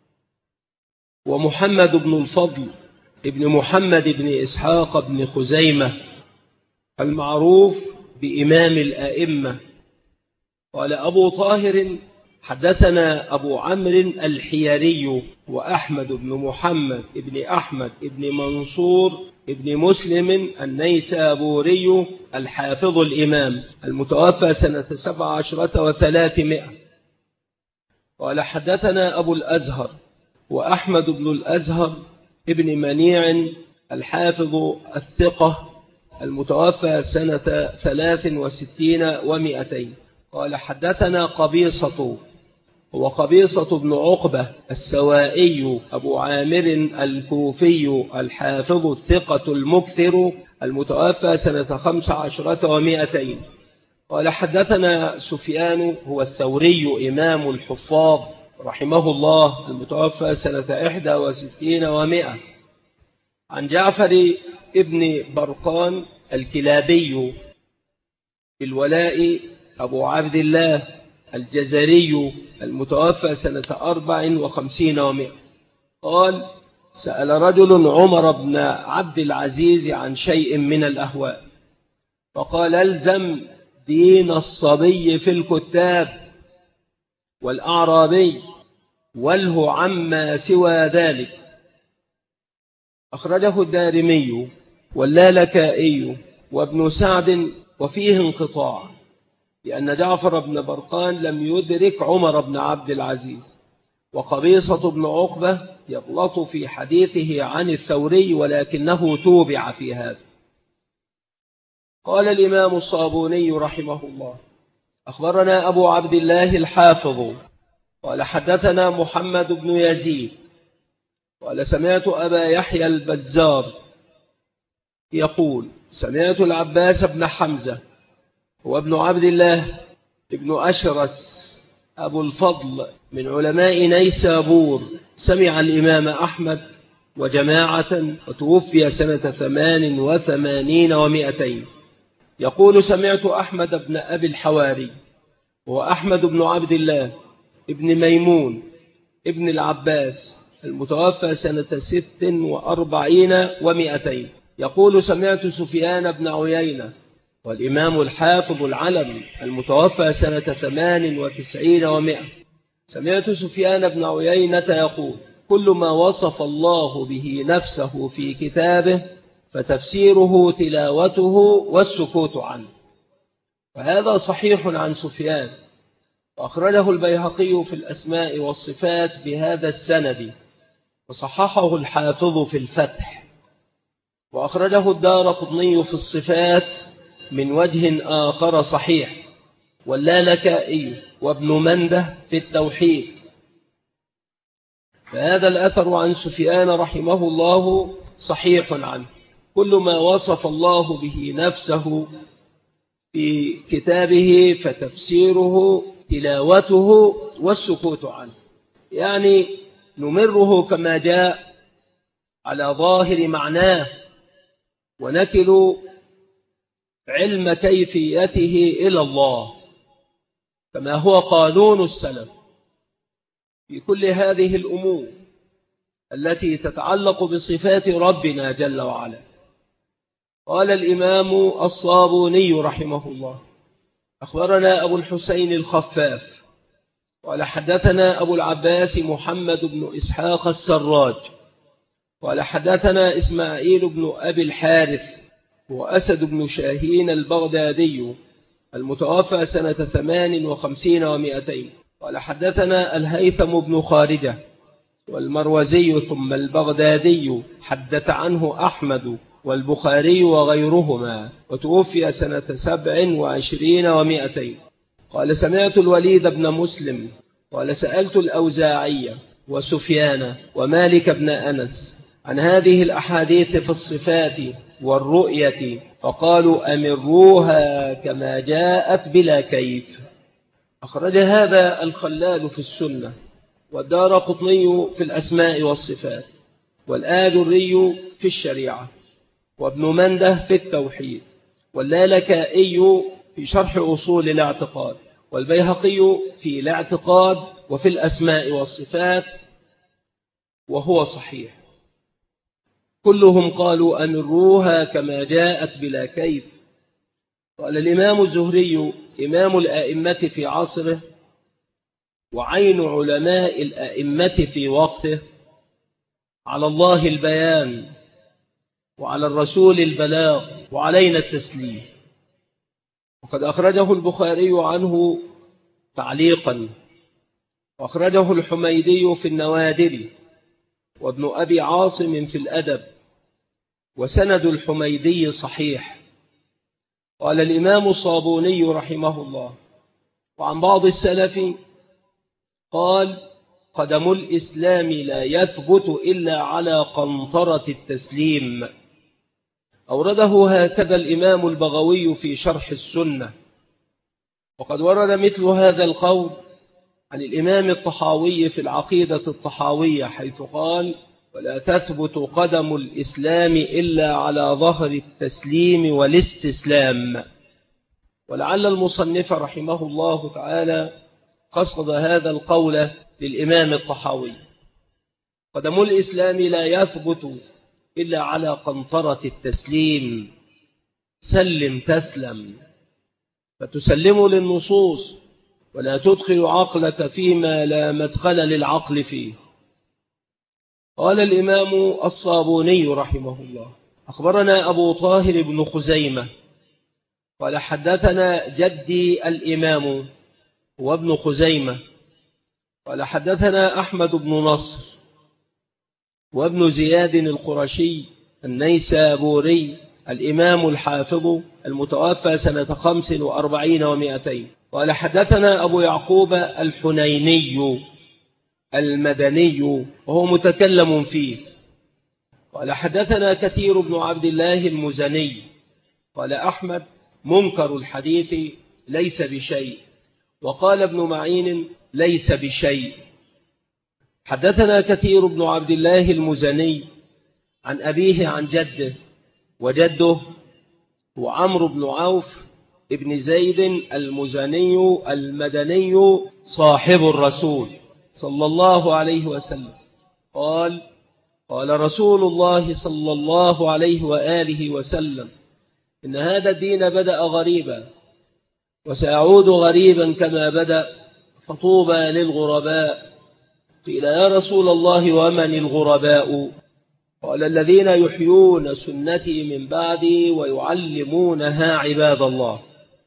ومحمد بن الفضل ابن محمد بن إسحاق بن خزيمة المعروف بإمام الآئمة. قال أبو طاهر: حدثنا أبو عمرو الحياري وأحمد بن محمد بن أحمد بن منصور بن مسلم النيسابوري الحافظ الإمام المتوفى سنة 17 و300. قال حدثنا أبو الأزهر وأحمد بن الأزهر ابن منيع الحافظ الثقة المتوفى سنة 63 و200. قال حدثنا قبيصة وقبيصة بن عقبة السوائي أبو عامر الكوفي الحافظ الثقة المكثر المتوفى سنة 15 و200. قال حدثنا سفيان هو الثوري إمام الحفاظ رحمه الله المتوفى سنة 61 و100 عن جعفر ابن برقان الكلابي بالولاء أبو عبد الله الجزري المتوفى سنة 54 و100. قال: سأل رجل عمر بن عبد العزيز عن شيء من الأهواء، فقال: الزم دين الصبي في الكتاب والأعرابي واله عما سوى ذلك. أخرجه الدارمي واللالكائي وابن سعد، وفيه انقطاع لأن جعفر بن برقان لم يدرك عمر بن عبد العزيز، وقبيصة بن عقبة يغلط في حديثه عن الثوري ولكنه توبع في هذا. قال الإمام الصابوني رحمه الله: أخبرنا أبو عبد الله الحافظ قال حدثنا محمد بن يزيد قال سمعت أبا يحيى البزار يقول: سمعت العباس بن حمزة وابن عبد الله ابن أشرس أبو الفضل من علماء نيسابور سمع الإمام أحمد وجماعة، وتوفي سنة 88 و200. يقول: سمعت أحمد بن أبي الحواري وأحمد بن عبد الله ابن ميمون ابن العباس المتوفى سنة 46 و200. يقول: سمعت سفيان بن عيينة والإمام الحافظ العلم المتوفى سنة 98 و100. سمعت سفيان بن عيينة يقول: كل ما وصف الله به نفسه في كتابه فتفسيره تلاوته والسكوت عنه. وهذا صحيح عن سفيان، وأخرجه البيهقي في الأسماء والصفات بهذا السند، وصححه الحافظ في الفتح، وأخرجه الدارقطني في الصفات من وجه آخر صحيح، واللالكائي وابن منده في التوحيد. فهذا الأثر عن سفيان رحمه الله صحيح عنه: كل ما وصف الله به نفسه في كتابه فتفسيره تلاوته والسكوت عنه، يعني نمره كما جاء على ظاهر معناه، ونكل علم كيفيته إلى الله كما هو قانون السلف في كل هذه الأمور التي تتعلق بصفات ربنا جل وعلا. قال الإمام الصابوني رحمه الله: أخبرنا أبو الحسين الخفاف قال حدثنا أبو العباس محمد بن إسحاق السراج قال حدثنا إسماعيل بن أبي الحارث وأسد بن شاهين البغدادي المتوفى سنة 58 و200. قال حدثنا الهيثم بن خارجة والمروزي ثم البغدادي، حدث عنه أحمد والبخاري وغيرهما، وتوفي سنة 27 و200. قال سمعت الوليد بن مسلم قال سألت الأوزاعي وسفيان ومالك بن أنس عن هذه الأحاديث في الصفات والرؤية، فقالوا أمروها كما جاءت بلا كيف. أخرج هذا الخلال في السنة والدارقطني في الأسماء والصفات، والآجري في الشريعة، وابن منده في التوحيد، واللالكائي في شرح أصول الاعتقاد، والبيهقي في الاعتقاد وفي الأسماء والصفات، وهو صحيح. كلهم قالوا أمروها كما جاءت بلا كيف. قال الإمام الزهري إمام الآئمة في عصره وعين علماء الآئمة في وقته: على الله البيان، وعلى الرسول البلاغ، وعلينا التسليم. وقد أخرجه البخاري عنه تعليقا، وأخرجه الحميدي في النوادر، وابن أبي عاصم في الأدب، وسند الحميدي صحيح. قال الإمام الصابوني رحمه الله وعن بعض السلف قال: قدم الإسلام لا يثبت إلا على قنطرة التسليم. أورده هكذا الإمام البغوي في شرح السنة. وقد ورد مثل هذا القول عن الإمام الطحاوي في العقيدة الطحاوية، حيث قال: ولا تثبت قدم الإسلام إلا على ظهر التسليم والاستسلام. ولعل المصنف رحمه الله تعالى قصد هذا القول للإمام الطحاوي: قدم الإسلام لا يثبت إلا على قنطرة التسليم. سلم تسلم، فتسلم للنصوص ولا تدخل عقلك فيما لا مدخل للعقل فيه. قال الإمام الصابوني رحمه الله: أخبرنا أبو طاهر بن خزيمة قال: حدثنا جدي الإمام وابن خزيمة قال: حدثنا أحمد بن نصر وابن زياد القرشي النيسابوري الإمام الحافظ المتوفى سنة 45 و200. قال: حدثنا أبو يعقوب الحنيني المدني وهو متكلم فيه. قال: حدثنا كثير بن عبد الله المزني قال: أحمد منكر الحديث ليس بشيء. وقال ابن معين: ليس بشيء. حدثنا كثير بن عبد الله المزني عن أبيه عن جده، وجده هو عمرو بن عوف ابن زيد المزني المدني صاحب الرسول صلى الله عليه وسلم قال: قال رسول الله صلى الله عليه وآله وسلم: إن هذا الدين بدأ غريبا وسيعود غريبا كما بدأ، فطوبى للغرباء. قيل: يا رسول الله ومن الغرباء؟ قال: الذين يحيون سنتي من بعدي ويعلمونها عباد الله.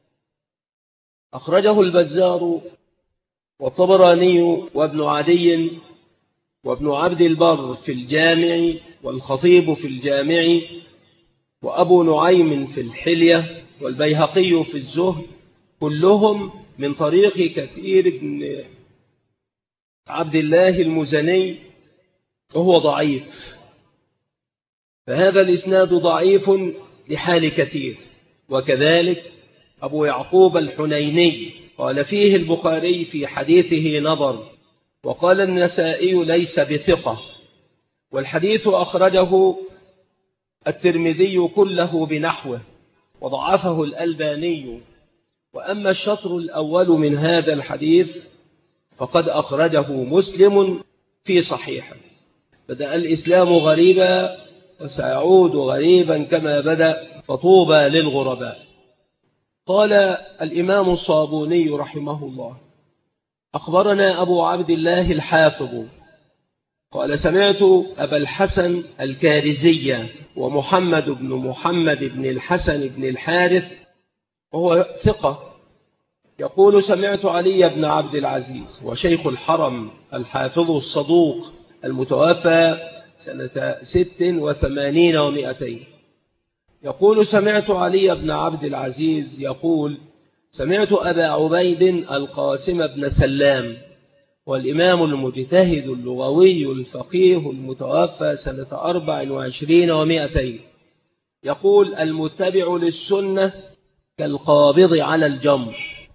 أخرجه البزار والطبراني وابن عدي وابن عبد البر في الجامع، والخطيب في الجامع، وأبو نعيم في الحلية، والبيهقي في الزهد، كلهم من طريق كثير بن عبد الله المزني، وهو ضعيف. فهذا الإسناد ضعيف لحال كثير. وكذلك أبو يعقوب الحنيني قال فيه البخاري في حديثه نظر، وقال النسائي ليس بثقة. والحديث أخرجه الترمذي كله بنحوه، وضعفه الألباني. وأما الشطر الأول من هذا الحديث فقد أخرجه مسلم في صحيحه: بدأ الإسلام غريبا وسيعود غريبا كما بدأ، فطوبى للغرباء. قال الإمام الصابوني رحمه الله: أخبرنا أبو عبد الله الحافظ قال: سمعت أبا الحسن الكارزي ومحمد بن محمد بن الحسن بن الحارث وهو ثقة يقول: سمعت علي بن عبد العزيز وشيخ الحرم الحافظ الصدوق المتوفى سنة 86 و200 يقول: سمعت علي بن عبد العزيز يقول: سمعت أبا عبيد القاسم بن سلام والإمام المجتهد اللغوي الفقيه المتوفى سنة 24 و200 يقول: المتبع للسنة كالقابض على الجمر.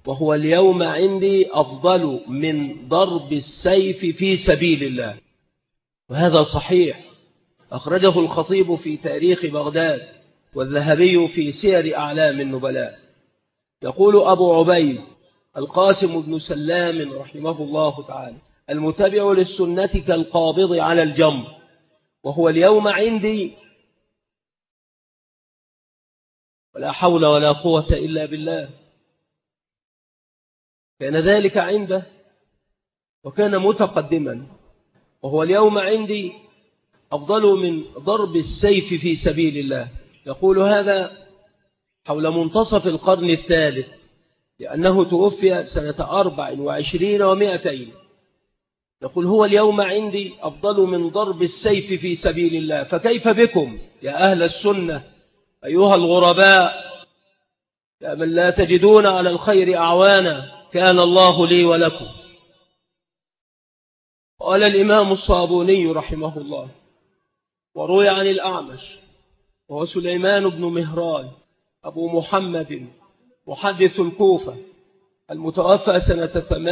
وهو اليوم عندي أفضل من ضرب السيف في سبيل الله. وهذا صحيح، أخرجه الخطيب في تاريخ بغداد والذهبي في سير أعلام النبلاء. يقول أبو عبيد القاسم بن سلام رحمه الله تعالى: المتبع للسنة كالقابض على الجمر، وهو اليوم عندي ولا حول ولا قوة إلا بالله. كان ذلك عنده وكان متقدما، وهو اليوم عندي أفضل من ضرب السيف في سبيل الله. يقول هذا حول منتصف القرن الثالث، لأنه توفي سنة 24 و200. يقول هو اليوم عندي أفضل من ضرب السيف في سبيل الله. فكيف بكم يا أهل السنة أيها الغرباء، يا من لا تجدون على الخير أعوانا، كان الله لي ولكم. قال الإمام الصابوني رحمه الله: وروي عن الأعمش وهو سليمان بن مهران أبو محمد محدث الكوفة المتوفى سنة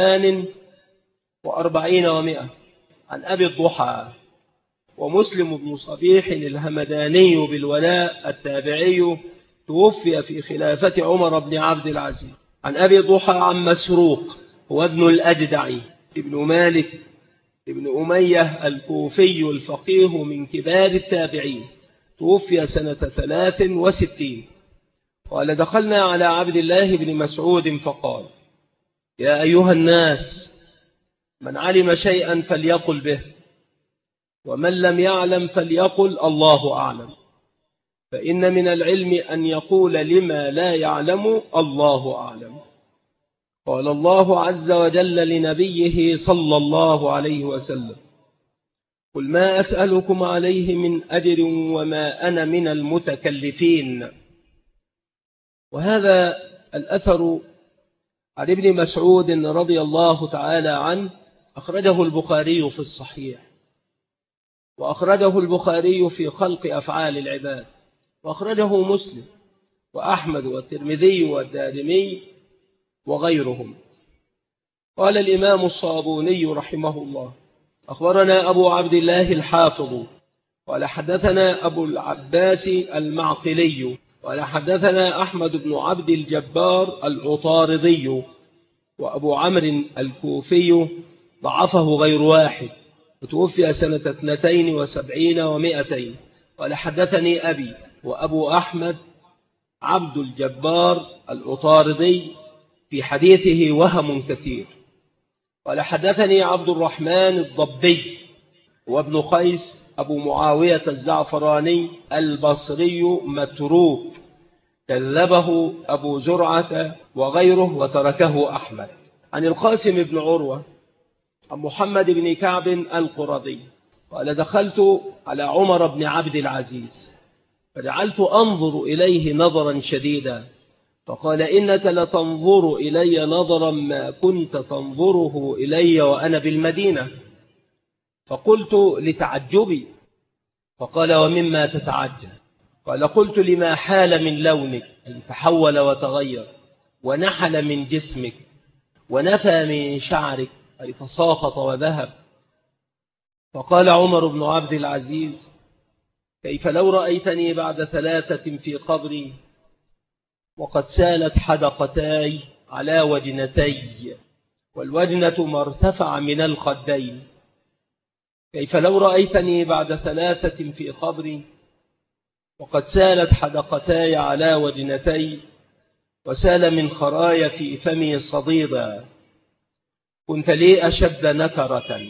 48 و100، عن أبي الضحى ومسلم بن صبيح الهمداني بالولاء التابعي، توفي في خلافة عمر بن عبد العزيز. عن أبي الضحى عن مسروق هو ابن الأجدع ابن مالك ابن أمية الكوفي الفقيه من كبار التابعين، توفي سنة 63. قال: دخلنا على عبد الله بن مسعود فقال: يا أيها الناس، من علم شيئا فليقل به، ومن لم يعلم فليقل الله أعلم، فإن من العلم أن يقول لما لا يعلم الله أعلم. قال الله عز وجل لنبيه صلى الله عليه وسلم: قل ما أسألكم عليه من أجر وما أنا من المتكلفين. وهذا الأثر عن ابن مسعود رضي الله تعالى عنه أخرجه البخاري في الصحيح، وأخرجه البخاري في خلق أفعال العباد، وأخرجه مسلم وأحمد والترمذي والدارمي وغيرهم. قال الإمام الصابوني رحمه الله: أخبرنا أبو عبد الله الحافظ قال حدثنا أبو العباس المعقلي قال حدثنا أحمد بن عبد الجبار العطاردي وأبو عمرو الكوفي، ضعفه غير واحد، وتوفي سنة 72 و200. قال حدثني أبي وأبو أحمد عبد الجبار العطاردي، في حديثه وهم كثير. قال حدثني عبد الرحمن الضبي وابن قيس أبو معاوية الزعفراني البصري متروك، كذبه أبو زرعة وغيره وتركه أحمد. عن القاسم بن عروة عن محمد بن كعب القرظي قال: دخلت على عمر بن عبد العزيز فجعلت أنظر إليه نظرا شديدا، فقال: إنك لتنظر إلي نظرا ما كنت تنظره إلي وأنا بالمدينة. فقلت لتعجبي، فقال: ومما تتعجب؟ قال: قلت لما حال من لونك، أي تحول وتغير، ونحل من جسمك، ونفى من شعرك، أي تساقط وذهب. فقال عمر بن عبد العزيز: كيف لو رأيتني بعد 3 في قبري وقد سالت حدقتاي على وجنتي، والوجنة ما ارتفع من الخدين. كيف لو رأيتني بعد 3 في قبري وقد سالت حدقتاي على وجنتي، وسال من خرايا في فمي صديدا، كنت لي أشد نكرة.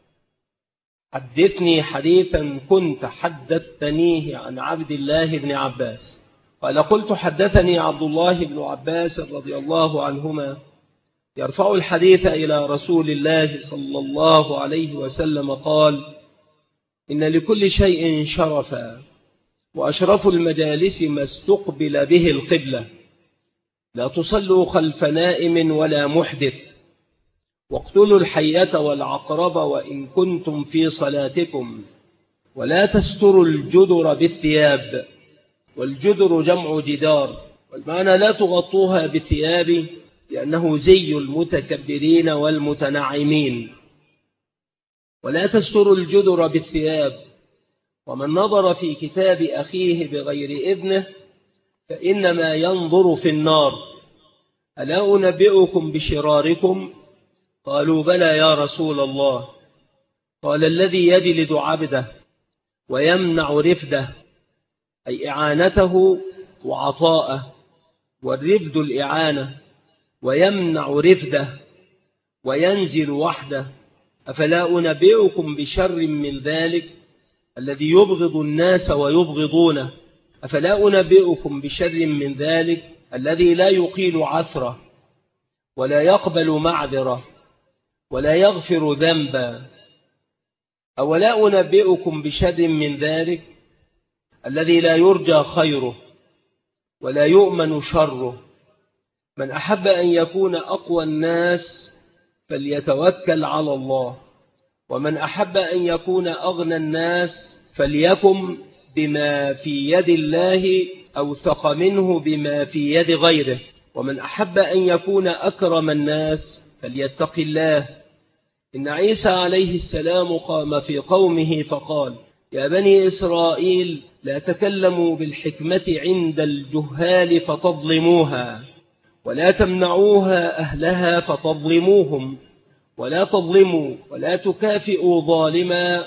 حدثني حديثا كنت حدثتنيه عن عبد الله بن عباس. قال: قلت حدثني عبد الله بن عباس رضي الله عنهما يرفع الحديث إلى رسول الله صلى الله عليه وسلم قال: إن لكل شيء شرفا، وأشرف المجالس ما استقبل به القبلة. لا تصلوا خلف نائم ولا محدث، واقتلوا الحية والعقرب وإن كنتم في صلاتكم، ولا تستروا الجدر بالثياب، والجدر جمع جدار، والمعنى لا تغطوها بالثياب لأنه زي المتكبرين والمتنعمين. ولا تستروا الجدر بالثياب، ومن نظر في كتاب أخيه بغير إذنه فإنما ينظر في النار. ألا أنبئكم بشراركم؟ قالوا بلى يا رسول الله. قال الذي يجلد عبده ويمنع رفده، أي إعانته وعطاءه، والرفد الإعانة، ويمنع رفده وينزل وحده. أفلا أنبئكم بشر من ذلك؟ الذي يبغض الناس ويبغضونه. أفلا أنبئكم بشر من ذلك؟ الذي لا يقيل عثرة ولا يقبل معذرة ولا يغفر ذنبا. أولا أنبئكم بشر من ذلك؟ الذي لا يرجى خيره ولا يؤمن شره. من أحب أن يكون أقوى الناس فليتوكل على الله، ومن أحب أن يكون أغنى الناس فليكن بما في يد الله أوثق منه بما في يد غيره، ومن أحب أن يكون أكرم الناس فليتق الله. إن عيسى عليه السلام قام في قومه فقال: يا بني إسرائيل لا تكلموا بالحكمة عند الجهال فتظلموها، ولا تمنعوها أهلها فتظلموهم، ولا تظلموا ولا تكافئوا ظالما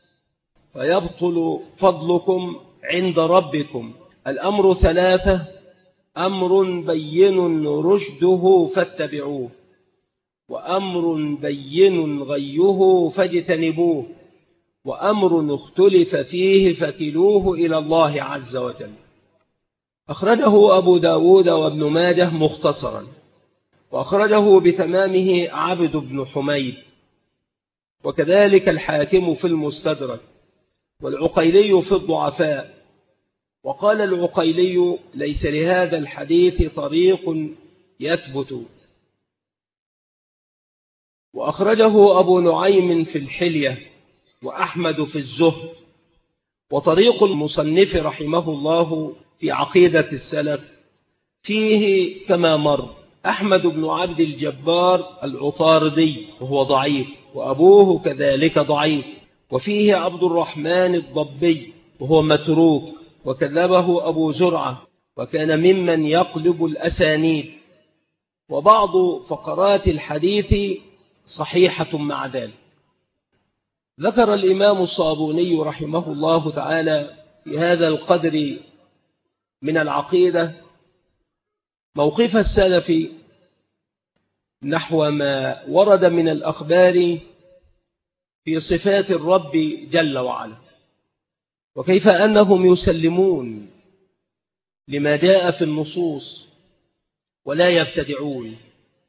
فيبطل فضلكم عند ربكم. الأمر ثلاثة: أمر بين رشده فاتبعوه، وأمر بين غيه فاجتنبوه، وأمر اختلف فيه فكلوه إلى الله عز وجل. أخرجه أبو داود وابن ماجه مختصرا، وأخرجه بتمامه عبد بن حميد، وكذلك الحاكم في المستدرك، والعقيلي في الضعفاء. وقال العقيلي: ليس لهذا الحديث طريق يثبت. وأخرجه أبو نعيم في الحلية، وأحمد في الزهد. وطريق المصنف رحمه الله في عقيدة السلف فيه كما مر: أحمد بن عبد الجبار العطاردي وهو ضعيف، وأبوه كذلك ضعيف. وفيه عبد الرحمن الضبي وهو متروك، وكذبه أبو زرعة، وكان ممن يقلب الأسانيد. وبعض فقرات الحديث صحيحة مع ذلك. ذكر الإمام الصابوني رحمه الله تعالى في هذا القدر من العقيدة موقف السلف نحو ما ورد من الأخبار في صفات الرب جل وعلا، وكيف أنهم يسلمون لما جاء في النصوص ولا يبتدعون.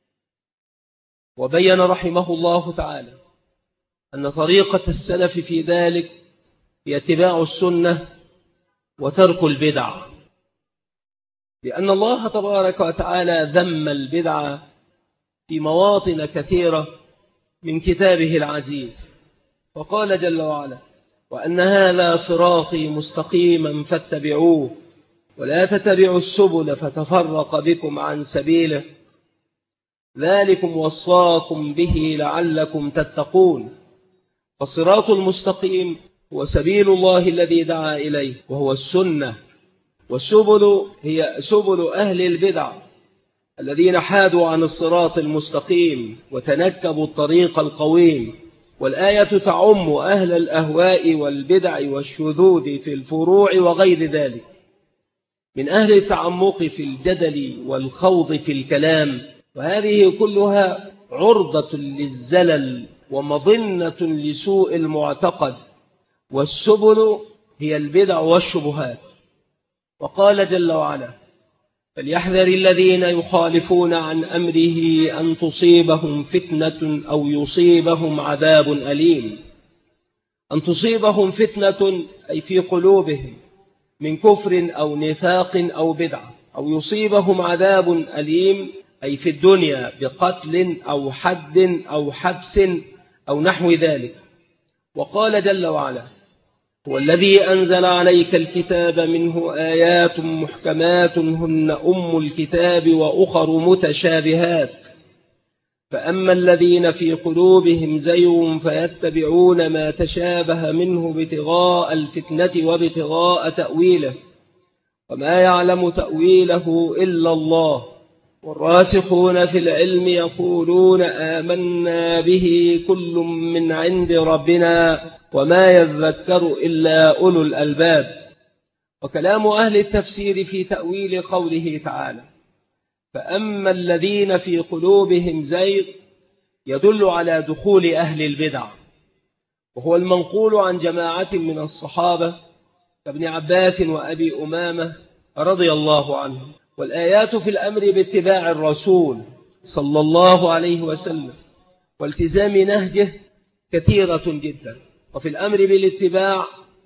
وبين رحمه الله تعالى أن طريقة السلف في ذلك هي اتباع السنة وترك البدع، لأن الله تبارك وتعالى ذم البدع في مواطن كثيرة من كتابه العزيز، فقال جل وعلا: وأن هذا صراطي مستقيما فاتبعوه ولا تتبعوا السبل فتفرق بكم عن سبيله ذلكم وصاكم به لعلكم تتقون. فالصراط المستقيم هو سبيل الله الذي دعا إليه وهو السنة، والسبل هي سبل أهل البدع الذين حادوا عن الصراط المستقيم وتنكبوا الطريق القويم. والآية تعم أهل الأهواء والبدع والشذوذ في الفروع وغير ذلك من أهل التعمق في الجدل والخوض في الكلام، وهذه كلها عرضة للزلل ومظنة لسوء المعتقد، والسبل هي البدع والشبهات. وقال جل وعلا: فليحذر الذين يخالفون عن أمره أن تصيبهم فتنة أو يصيبهم عذاب أليم. أن تصيبهم فتنة أي في قلوبهم من كفر أو نفاق أو بدعة، أو يصيبهم عذاب أليم أي في الدنيا بقتل أو حد أو حبس أو نحو ذلك. وقال جل وعلا: هو الذي أنزل عليك الكتاب منه آيات محكمات هن أم الكتاب وأخر متشابهات فأما الذين في قلوبهم زيغ فيتبعون ما تشابه منه ابتغاء الفتنة وابتغاء تأويله وما يعلم تأويله إلا الله والراسخون في العلم يقولون آمنا به كل من عند ربنا وما يذكر إلا أولو الألباب. وكلام أهل التفسير في تأويل قوله تعالى فأما الذين في قلوبهم زيغ يدل على دخول أهل البدع، وهو المنقول عن جماعة من الصحابة كابن عباس وأبي أمامة رضي الله عنهم. والآيات في الأمر باتباع الرسول صلى الله عليه وسلم والتزام نهجه كثيرة جدا، وفي الأمر بالاتباع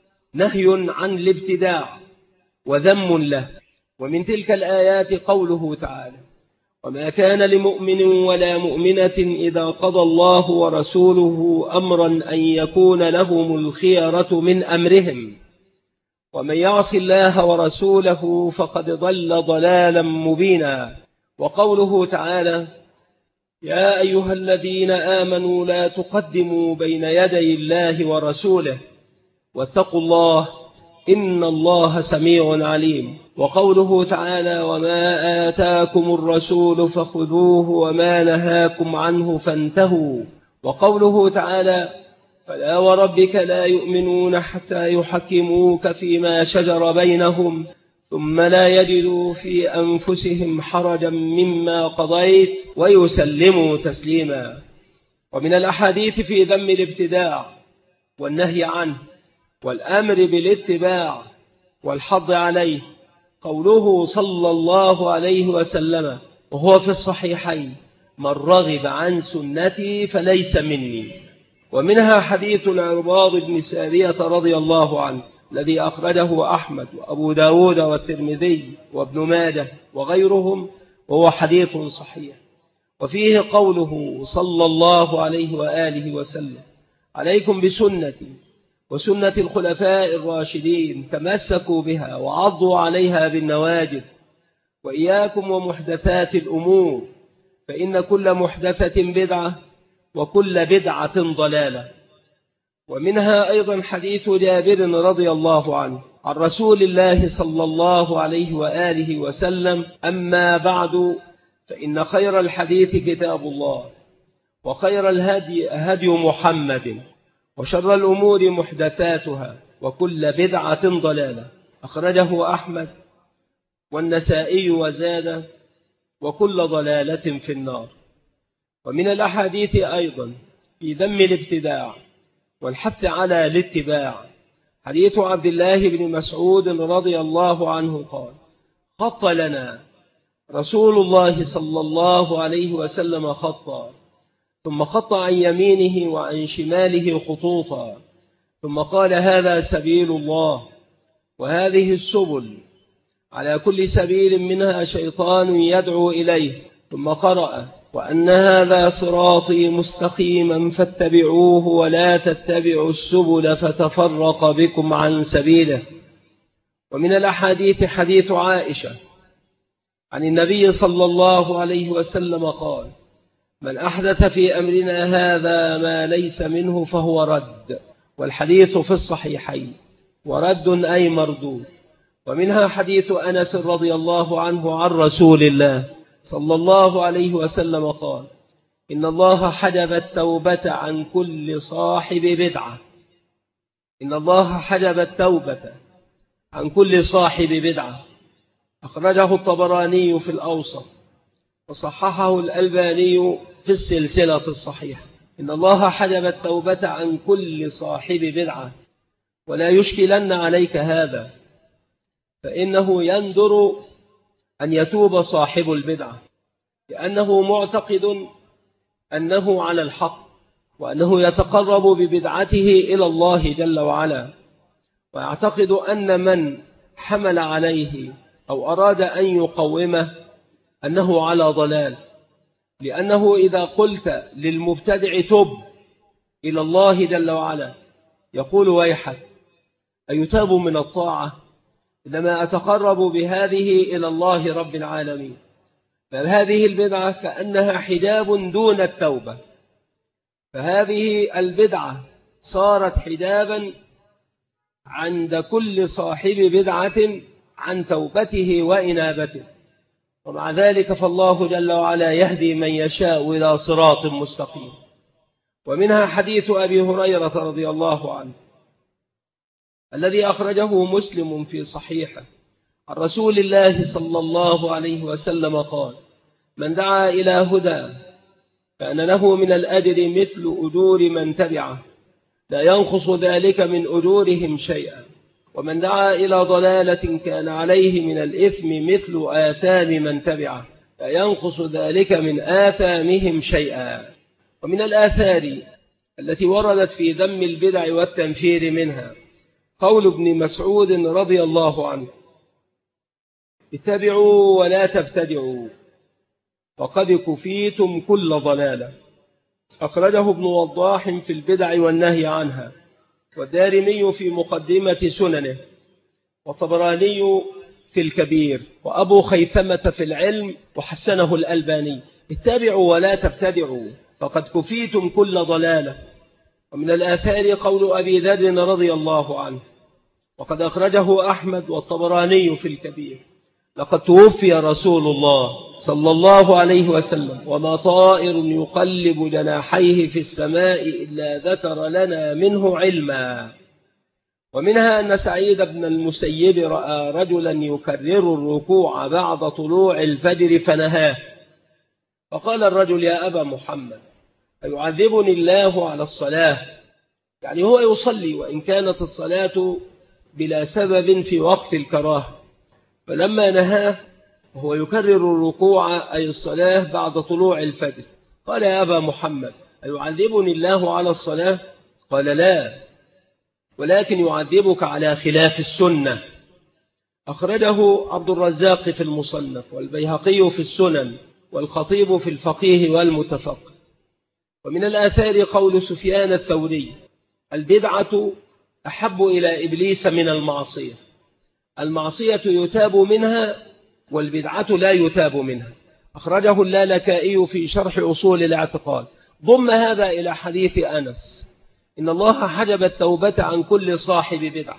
نهي عن الابتداع وذم له. ومن تلك الآيات قوله تعالى وما كان لمؤمن ولا مؤمنة إذا قضى الله ورسوله أمرا أن يكون لهم الخيرة من أمرهم ومن يعص الله ورسوله فقد ضل ضلالا مبينا. وقوله تعالى يا أيها الذين آمنوا لا تقدموا بين يدي الله ورسوله واتقوا الله إن الله سميع عليم. وقوله تعالى وما آتاكم الرسول فخذوه وما نهاكم عنه فانتهوا. وقوله تعالى فلا وربك لا يؤمنون حتى يحكموك فيما شجر بينهم ثم لا يجدوا في أنفسهم حرجا مما قضيت ويسلموا تسليما. ومن الأحاديث في ذم الابتداع والنهي عنه والأمر بالاتباع والحض عليه قوله صلى الله عليه وسلم وهو في الصحيحين من رغب عن سنتي فليس مني. ومنها حديث العرباض بن سارية رضي الله عنه الذي أخرجه أحمد وأبو داود والترمذي وابن ماجه وغيرهم وهو حديث صحيح. وفيه قوله صلى الله عليه وآله وسلم عليكم بسنتي وسنة الخلفاء الراشدين تمسكوا بها وعضوا عليها بالنواجذ وإياكم ومحدثات الأمور فإن كل محدثة بدعة وكل بدعة ضلالة. ومنها أيضا حديث جابر رضي الله عنه عن رسول الله صلى الله عليه وآله وسلم أما بعد فإن خير الحديث كتاب الله وخير الهدي هدي محمد وشر الأمور محدثاتها وكل بدعة ضلالة. أخرجه أحمد والنسائي وزاد وكل ضلالة في النار. ومن الأحاديث أيضا في ذم الابتداع والحث على الاتباع حديث عبد الله بن مسعود رضي الله عنه قال خط لنا رسول الله صلى الله عليه وسلم خطا ثم خط عن يمينه وعن شماله خطوطا ثم قال هذا سبيل الله وهذه السبل على كل سبيل منها شيطان يدعو إليه ثم قرأ وأن هذا صراطي مستقيما فاتبعوه ولا تتبعوا السبل فتفرق بكم عن سبيله. ومن الأحاديث حديث عائشة عن النبي صلى الله عليه وسلم قال من أحدث في أمرنا هذا ما ليس منه فهو رد. والحديث في الصحيحين ورد أي مردود. ومنها حديث أنس رضي الله عنه عن رسول الله صلى الله عليه وسلم قال إن الله حجب التوبة عن كل صاحب بدعة. إن الله حجب التوبة عن كل صاحب بدعة. أخرجه الطبراني في الأوسط وصححه الألباني في السلسلة الصحيحة. إن الله حجب التوبة عن كل صاحب بدعة ولا يشكلن عليك هذا فإنه يندر أن يتوب صاحب البدعة لأنه معتقد أنه على الحق وأنه يتقرب ببدعته إلى الله جل وعلا ويعتقد أن من حمل عليه أو أراد أن يقومه أنه على ضلال لأنه إذا قلت للمبتدع تب إلى الله جل وعلا يقول ويحك أيتاب من الطاعة، إنما أتقرب بهذه إلى الله رب العالمين. فهذه البدعة كأنها حجاب دون التوبة، فهذه البدعة صارت حجابا عند كل صاحب بدعة عن توبته وإنابته. ومع ذلك فالله جل وعلا يهدي من يشاء إلى صراط مستقيم. ومنها حديث أبي هريرة رضي الله عنه الذي أخرجه مسلم في صحيحه عن رسول الله صلى الله عليه وسلم قال: من دعا إلى هدى كان له من الأجر مثل أجور من تبعه لا ينقص ذلك من أجورهم شيئا، ومن دعا إلى ضلالة كان عليه من الإثم مثل آثام من تبعه لا ينقص ذلك من آثامهم شيئا. ومن الآثار التي وردت في ذم البدع والتنفير منها قول ابن مسعود رضي الله عنه: اتبعوا ولا تبتدعوا فقد كفيتم كل ضلالة. أخرجه ابن وضاح في البدع والنهي عنها، والدارمي في مقدمة سننه، وطبراني في الكبير، وأبو خيثمة في العلم، وحسنه الألباني. اتبعوا ولا تبتدعوا فقد كفيتم كل ضلالة. ومن الآثار قول أبي ذر رضي الله عنه، وقد أخرجه أحمد والطبراني في الكبير: لقد توفي رسول الله صلى الله عليه وسلم وما طائر يقلب جناحيه في السماء إلا ذكر لنا منه علما. ومنها أن سعيد بن المسيب رأى رجلا يكرر الركوع بعد طلوع الفجر فنهاه، فقال الرجل: يا أبا محمد أيعذبني الله على الصلاة؟ يعني هو يصلي وإن كانت الصلاة بلا سبب في وقت الكراهة. فلما نهاه وهو يكرر الركوع أي الصلاة بعد طلوع الفجر قال: يا أبا محمد أيعذبني الله على الصلاة؟ قال: لا، ولكن يعذبك على خلاف السنة. أخرجه عبد الرزاق في المصنف، والبيهقي في السنن، والخطيب في الفقيه والمتفقه. ومن الآثار قول سفيان الثوري: البدعة أحب إلى إبليس من المعصية. المعصية يتاب منها والبدعة لا يتاب منها. أخرجه اللالكائي في شرح أصول الاعتقاد. ضم هذا إلى حديث أنس: إن الله حجب التوبة عن كل صاحب بدعة.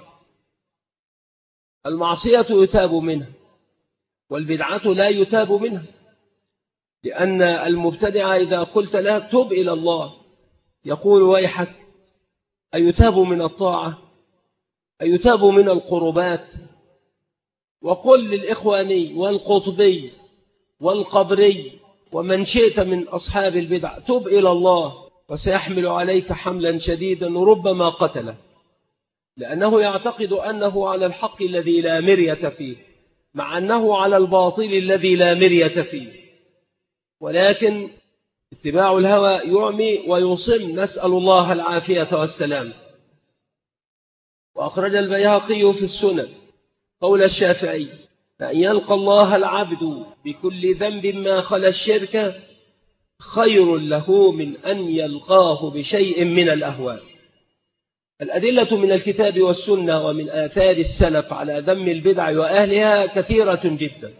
المعصية يتاب منها والبدعة لا يتاب منها، لأن المبتدع إذا قلت له تب إلى الله يقول: ويحك، أيتاب من الطاعة؟ أيتاب من القربات؟ وقل للإخواني والقطبي والقبري ومن شئت من أصحاب البدع تب إلى الله، وسيحمل عليك حملا شديدا ربما قتله، لأنه يعتقد أنه على الحق الذي لا مرية فيه، مع أنه على الباطل الذي لا مرية فيه. ولكن اتباع الهوى يعمي ويصم، نسأل الله العافية والسلام. وأخرج البيهقي في السنن قول الشافعي: فأن يلقى الله العبد بكل ذنب ما خلا الشرك خير له من أن يلقاه بشيء من الأهواء. الأدلة من الكتاب والسنة ومن آثار السلف على ذم البدع وأهلها كثيرة جدا،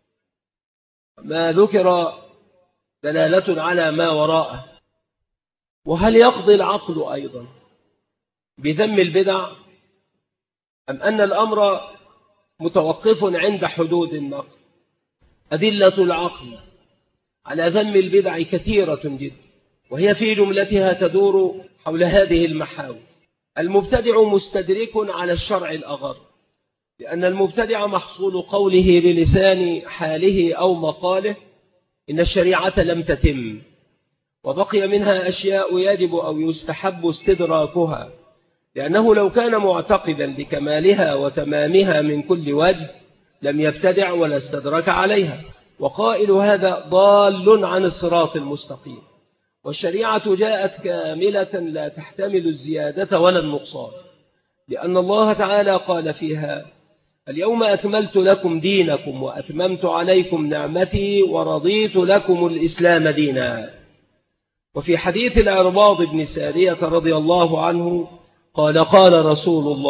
ما ذكر دلالة على ما وراءه. وهل يقضي العقل أيضا بذم البدع، أم أن الأمر متوقف عند حدود النقل؟ أدلة العقل على ذم البدع كثيرة جدا، وهي في جملتها تدور حول هذه المحاور. المبتدع مستدرك على الشرع الأغر، لأن المبتدع محصول قوله بلسان حاله أو مقاله إن الشريعة لم تتم، وبقي منها أشياء يجب أو يستحب استدراكها، لأنه لو كان معتقدا بكمالها وتمامها من كل وجه لم يبتدع ولا استدرك عليها. وقائل هذا ضال عن الصراط المستقيم. والشريعة جاءت كاملة لا تحتمل الزيادة ولا النقصان، لأن الله تعالى قال فيها: اليوم أكملت لكم دينكم وأتممت عليكم نعمتي ورضيت لكم الإسلام دينا. وفي حديث العرباض بن سارية رضي الله عنه قال: قال رسول الله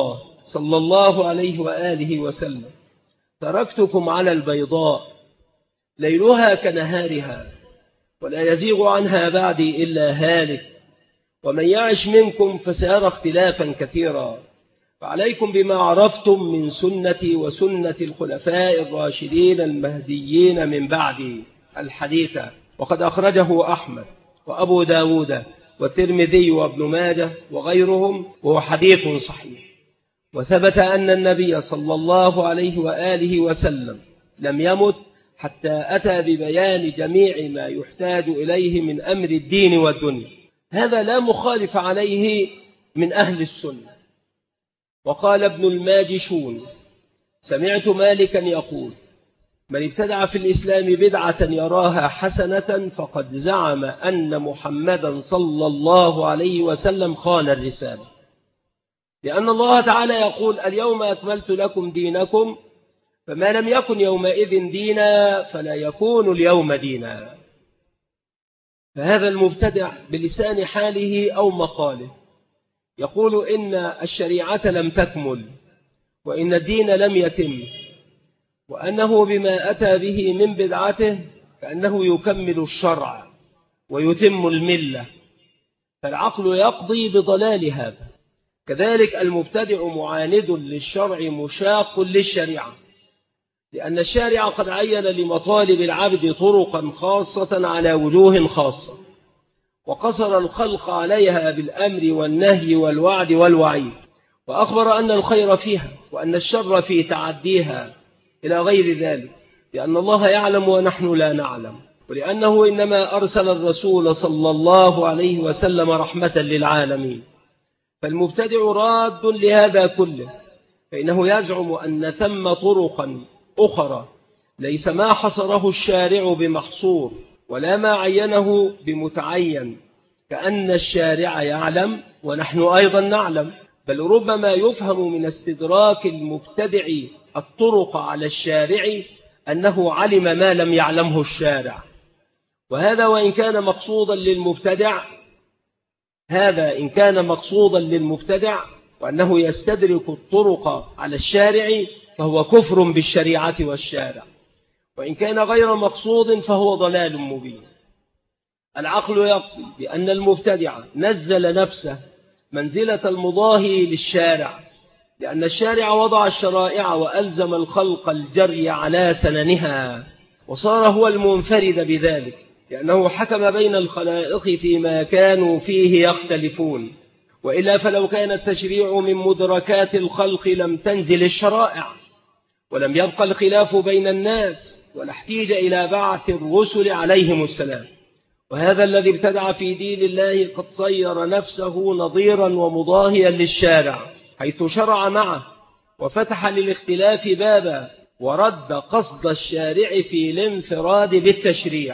صلى الله عليه وآله وسلم: تركتكم على البيضاء ليلها كنهارها ولا يزيغ عنها بعدي إلا هالك، ومن يعش منكم فسيرى اختلافا كثيرا، فعليكم بما عرفتم من سنتي وسنة الخلفاء الراشدين المهديين من بعدي الحديث. وقد أخرجه أحمد وأبو داود والترمذي وابن ماجه وغيرهم، وهو حديث صحيح. وثبت أن النبي صلى الله عليه وآله وسلم لم يمت حتى أتى ببيان جميع ما يحتاج إليه من أمر الدين والدنيا. هذا لا مخالف عليه من أهل السنة. وقال ابن الماجشون: سمعت مالكا يقول: من ابتدع في الإسلام بدعة يراها حسنة فقد زعم أن محمدا صلى الله عليه وسلم خان الرسالة، لأن الله تعالى يقول: اليوم أكملت لكم دينكم، فما لم يكن يومئذ دينا فلا يكون اليوم دينا. فهذا المبتدع بلسان حاله أو مقاله يقول إن الشريعة لم تكمل، وإن الدين لم يتم، وأنه بما أتى به من بدعته كأنه يكمل الشرع ويتم الملة، فالعقل يقضي بضلال هذا. كذلك المبتدع معاند للشرع مشاق للشريعة، لأن الشارع قد عين لمطالب العبد طرقا خاصة على وجوه خاصة، وقصر الخلق عليها بالأمر والنهي والوعد والوعيد، وأخبر أن الخير فيها وأن الشر في تعديها إلى غير ذلك، لأن الله يعلم ونحن لا نعلم، ولأنه إنما أرسل الرسول صلى الله عليه وسلم رحمة للعالمين. فالمبتدع راد لهذا كله، فإنه يزعم أن ثم طرقا أخرى ليس ما حصره الشارع بمحصور ولا ما عينه بمتعين، كأن الشارع يعلم ونحن أيضا نعلم، بل ربما يفهم من استدراك المبتدع الطرق على الشارع أنه علم ما لم يعلمه الشارع. وهذا وإن كان مقصودا للمبتدع، هذا إن كان مقصودا للمبتدع وأنه يستدرك الطرق على الشارع فهو كفر بالشريعة والشارع، وإن كان غير مقصود فهو ضلال مبين. العقل يقضي بأن المبتدع نزل نفسه منزلة المضاهي للشارع، لأن الشارع وضع الشرائع وألزم الخلق الجري على سننها، وصار هو المنفرد بذلك، لأنه حكم بين الخلائق فيما كانوا فيه يختلفون، وإلا فلو كان التشريع من مدركات الخلق لم تنزل الشرائع، ولم يبقى الخلاف بين الناس، ولا احتيج إلى بعث الرسل عليهم السلام. وهذا الذي ابتدع في دين الله قد صير نفسه نظيرا ومضاهيا للشارع، حيث شرع معه وفتح للاختلاف بابا، ورد قصد الشارع في الانفراد بالتشريع.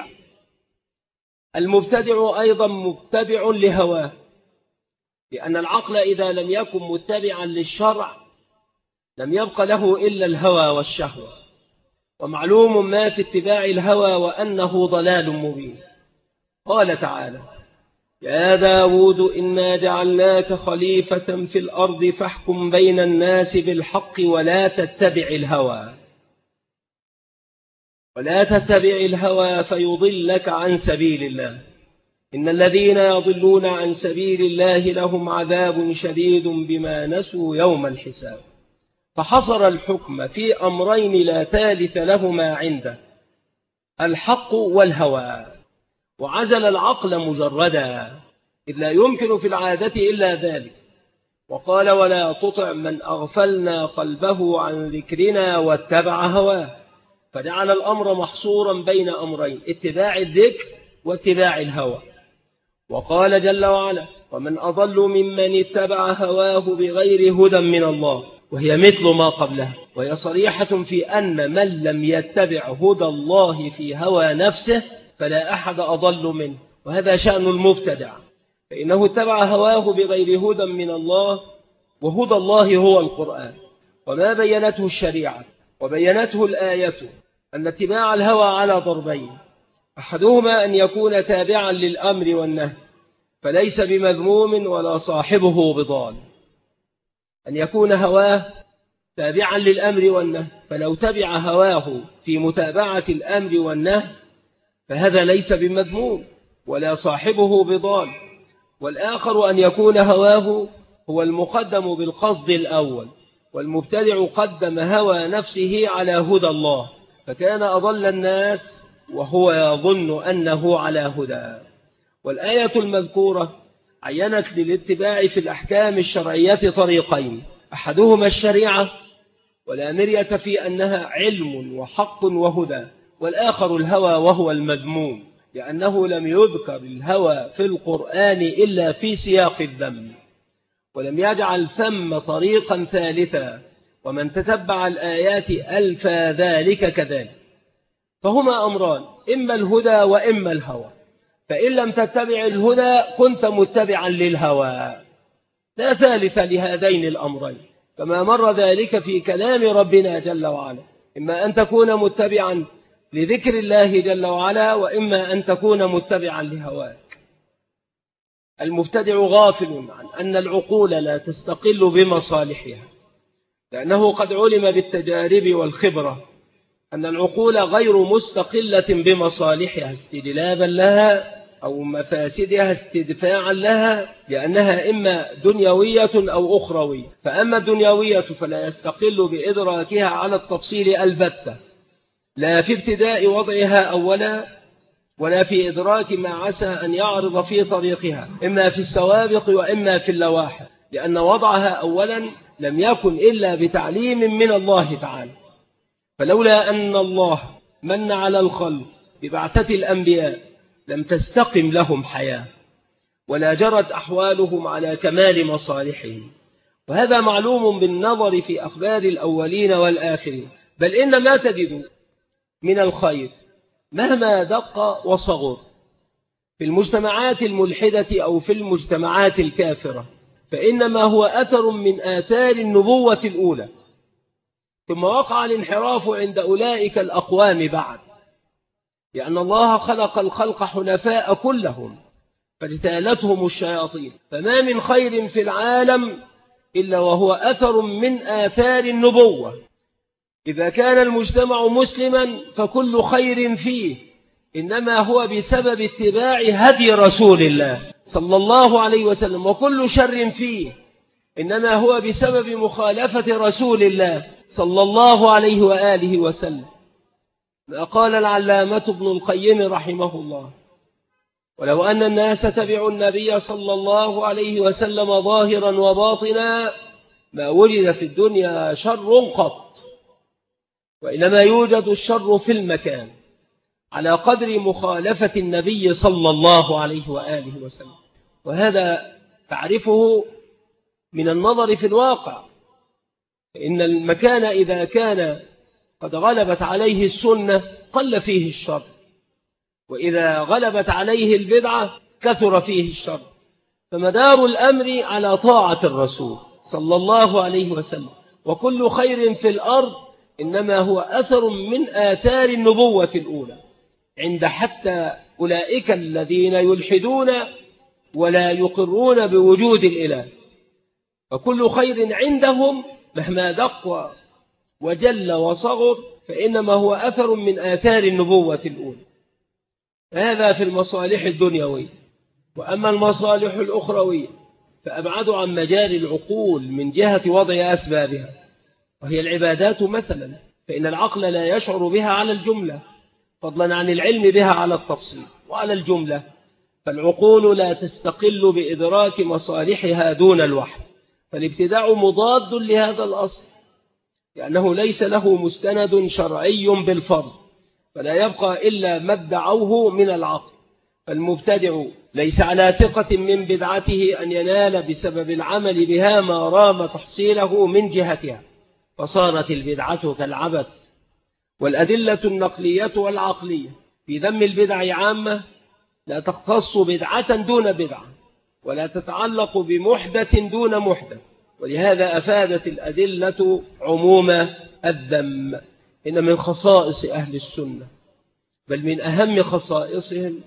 المبتدع أيضا متبع لهواه، لأن العقل إذا لم يكن متبعا للشرع لم يبق له إلا الهوى والشهوة، ومعلوم ما في اتباع الهوى وأنه ضلال مبين. قال تعالى: يا داود إنا جعلناك خليفة في الأرض فاحكم بين الناس بالحق ولا تتبع الهوى فيضلك عن سبيل الله، إن الذين يضلون عن سبيل الله لهم عذاب شديد بما نسوا يوم الحساب. فحصر الحكم في أمرين لا ثالث لهما عنده: الحق والهوى، وعزل العقل مجردا، إذ لا يمكن في العادة إلا ذلك. وقال: ولا تطع من أغفلنا قلبه عن ذكرنا واتبع هواه، فجعل الأمر محصورا بين أمرين: اتباع الذكر واتباع الهوى. وقال جل وعلا: ومن أضل ممن اتبع هواه بغير هدى من الله، وهي مثل ما قبلها، وهي صريحة في أن من لم يتبع هدى الله في هوى نفسه فلا أحد أضل منه، وهذا شأن المبتدع، فإنه اتبع هواه بغير هدى من الله، وهدى الله هو القرآن وما بينته الشريعة وبينته الآية، أن اتباع الهوى على ضربين: أحدهما أن يكون تابعا للأمر والنهي فليس بمذموم ولا صاحبه بضال، أن يكون هواه تابعا للأمر والنهي، فلو تبع هواه في متابعة الأمر والنهي فهذا ليس بمذموم ولا صاحبه بضال. والآخر أن يكون هواه هو المقدم بالقصد الأول، والمبتدع قدم هوى نفسه على هدى الله فكان أضل الناس وهو يظن أنه على هدى. والآية المذكورة عينت للاتباع في الأحكام الشرعية طريقين، أحدهما الشريعة ولا مرية في أنها علم وحق وهدى، والآخر الهوى وهو المذموم، لأنه لم يذكر الهوى في القرآن إلا في سياق الذم، ولم يجعل ثم طريقا ثالثا، ومن تتبع الآيات ألفى ذلك كذلك. فهما أمران، إما الهدى وإما الهوى، فإن لم تتبع الهدى كنت متبعا للهوى، لا ثالث لهذين الأمرين، كما مر ذلك في كلام ربنا جل وعلا، إما أن تكون متبعا لذكر الله جل وعلا، وإما أن تكون متبعا لهواك. المبتدع غافل عن أن العقول لا تستقل بمصالحها، لأنه قد علم بالتجارب والخبرة أن العقول غير مستقلة بمصالحها استجلابا لها أو مفاسدها استدفاعا لها، لأنها إما دنيوية أو أخروية. فأما الدنيوية فلا يستقل بإدراكها على التفصيل البتة، لا في ابتداء وضعها أولا ولا في إدراك ما عسى أن يعرض في طريقها، إما في السوابق وإما في اللواحق، لأن وضعها أولا لم يكن إلا بتعليم من الله تعالى. فلولا أن الله من على الخلق ببعثة الأنبياء لم تستقم لهم حياة ولا جرت أحوالهم على كمال مصالحهم، وهذا معلوم بالنظر في أخبار الأولين والآخرين. بل إن ما تجد من الخير مهما دق وصغر في المجتمعات الملحدة أو في المجتمعات الكافرة فإنما هو أثر من آثار النبوة الأولى، ثم وقع الانحراف عند أولئك الأقوام بعد، لأن الله خلق الخلق حنفاء كلهم فاجتالتهم الشياطين، فما من خير في العالم إلا وهو أثر من آثار النبوة. إذا كان المجتمع مسلما فكل خير فيه إنما هو بسبب اتباع هدي رسول الله صلى الله عليه وسلم، وكل شر فيه إنما هو بسبب مخالفة رسول الله صلى الله عليه وآله وسلم. قال العلامة ابن القيم رحمه الله: ولو أن الناس تبعوا النبي صلى الله عليه وسلم ظاهرا وباطنا ما وجد في الدنيا شر قط، وإنما يوجد الشر في المكان على قدر مخالفة النبي صلى الله عليه وآله وسلم. وهذا تعرفه من النظر في الواقع، فإن المكان إذا كان قد غلبت عليه السنة قل فيه الشر، وإذا غلبت عليه البدعة كثر فيه الشر. فمدار الأمر على طاعة الرسول صلى الله عليه وسلم، وكل خير في الأرض إنما هو أثر من آثار النبوة الأولى عند حتى أولئك الذين يلحدون ولا يقرون بوجود الإله، فكل خير عندهم مهما دق وجل وصغر فإنما هو أثر من آثار النبوة الأولى. هذا في المصالح الدنيوية. وأما المصالح الأخروية فأبعد عن مجال العقول من جهة وضع أسبابها، وهي العبادات مثلا، فإن العقل لا يشعر بها على الجملة فضلا عن العلم بها على التفصيل. وعلى الجملة فالعقول لا تستقل بإدراك مصالحها دون الوحي، فالابتداع مضاد لهذا الأصل، لأنه ليس له مستند شرعي بالفرض، فلا يبقى إلا ما ادعوه من العقل. فالمبتدع ليس على ثقة من بدعته أن ينال بسبب العمل بها ما رام تحصيله من جهتها، فصارت البدعة كالعبث. والأدلة النقلية والعقلية في ذم البدع عامة لا تختص بدعة دون بدعة، ولا تتعلق بمحدث دون محدث، ولهذا أفادت الأدلة عموم الذم. إن من خصائص أهل السنة بل من أهم خصائصهم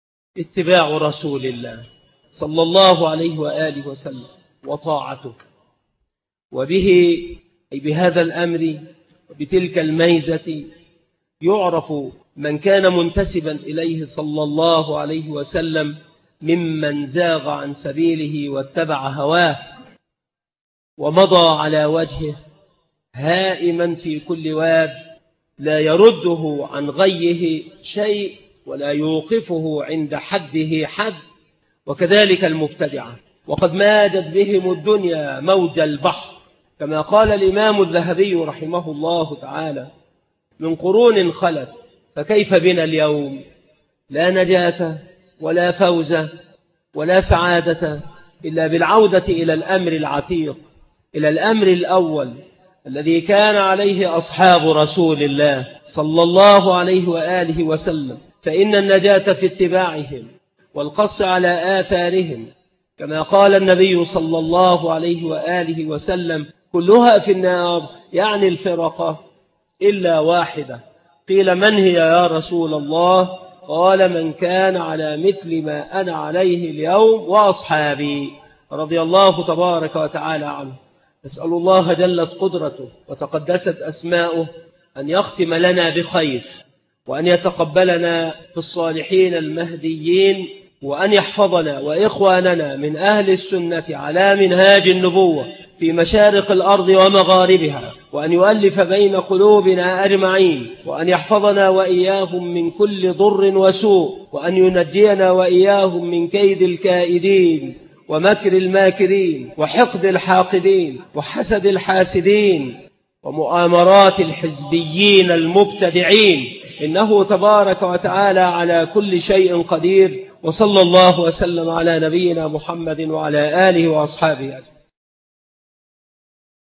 اتباع رسول الله صلى الله عليه وآله وسلم وطاعته، وبه أي بهذا الأمر وبتلك الميزة يعرف من كان منتسبا إليه صلى الله عليه وسلم ممن زاغ عن سبيله واتبع هواه ومضى على وجهه هائما في كل واد لا يرده عن غيه شيء ولا يوقفه عند حده حد، وكذلك المبتدعة. وقد ماجت بهم الدنيا موج البحر، كما قال الإمام الذهبي رحمه الله تعالى: من قرون خلت فكيف بنا اليوم؟ لا نجاة ولا فوز ولا سعادة إلا بالعودة إلى الأمر العتيق، إلى الأمر الأول الذي كان عليه أصحاب رسول الله صلى الله عليه وآله وسلم، فإن النجاة في اتباعهم والقص على آثارهم، كما قال النبي صلى الله عليه وآله وسلم: كلها في النار، يعني الفرقة إلا واحدة. قيل: من هي يا رسول الله؟ قال: من كان على مثل ما أنا عليه اليوم وأصحابي، رضي الله تبارك وتعالى عنه. نسأل الله جلت قدرته وتقدست أسماؤه أن يختم لنا بخير، وأن يتقبلنا في الصالحين المهديين، وأن يحفظنا وإخواننا من أهل السنة على منهاج النبوة في مشارق الأرض ومغاربها، وأن يؤلف بين قلوبنا أجمعين، وأن يحفظنا وإياهم من كل ضر وسوء، وأن ينجينا وإياهم من كيد الكائدين ومكر الماكرين وحقد الحاقدين وحسد الحاسدين ومؤامرات الحزبيين المبتدعين، إنه تبارك وتعالى على كل شيء قدير. وصلى الله وسلم على نبينا محمد وعلى آله وأصحابه أجمعين.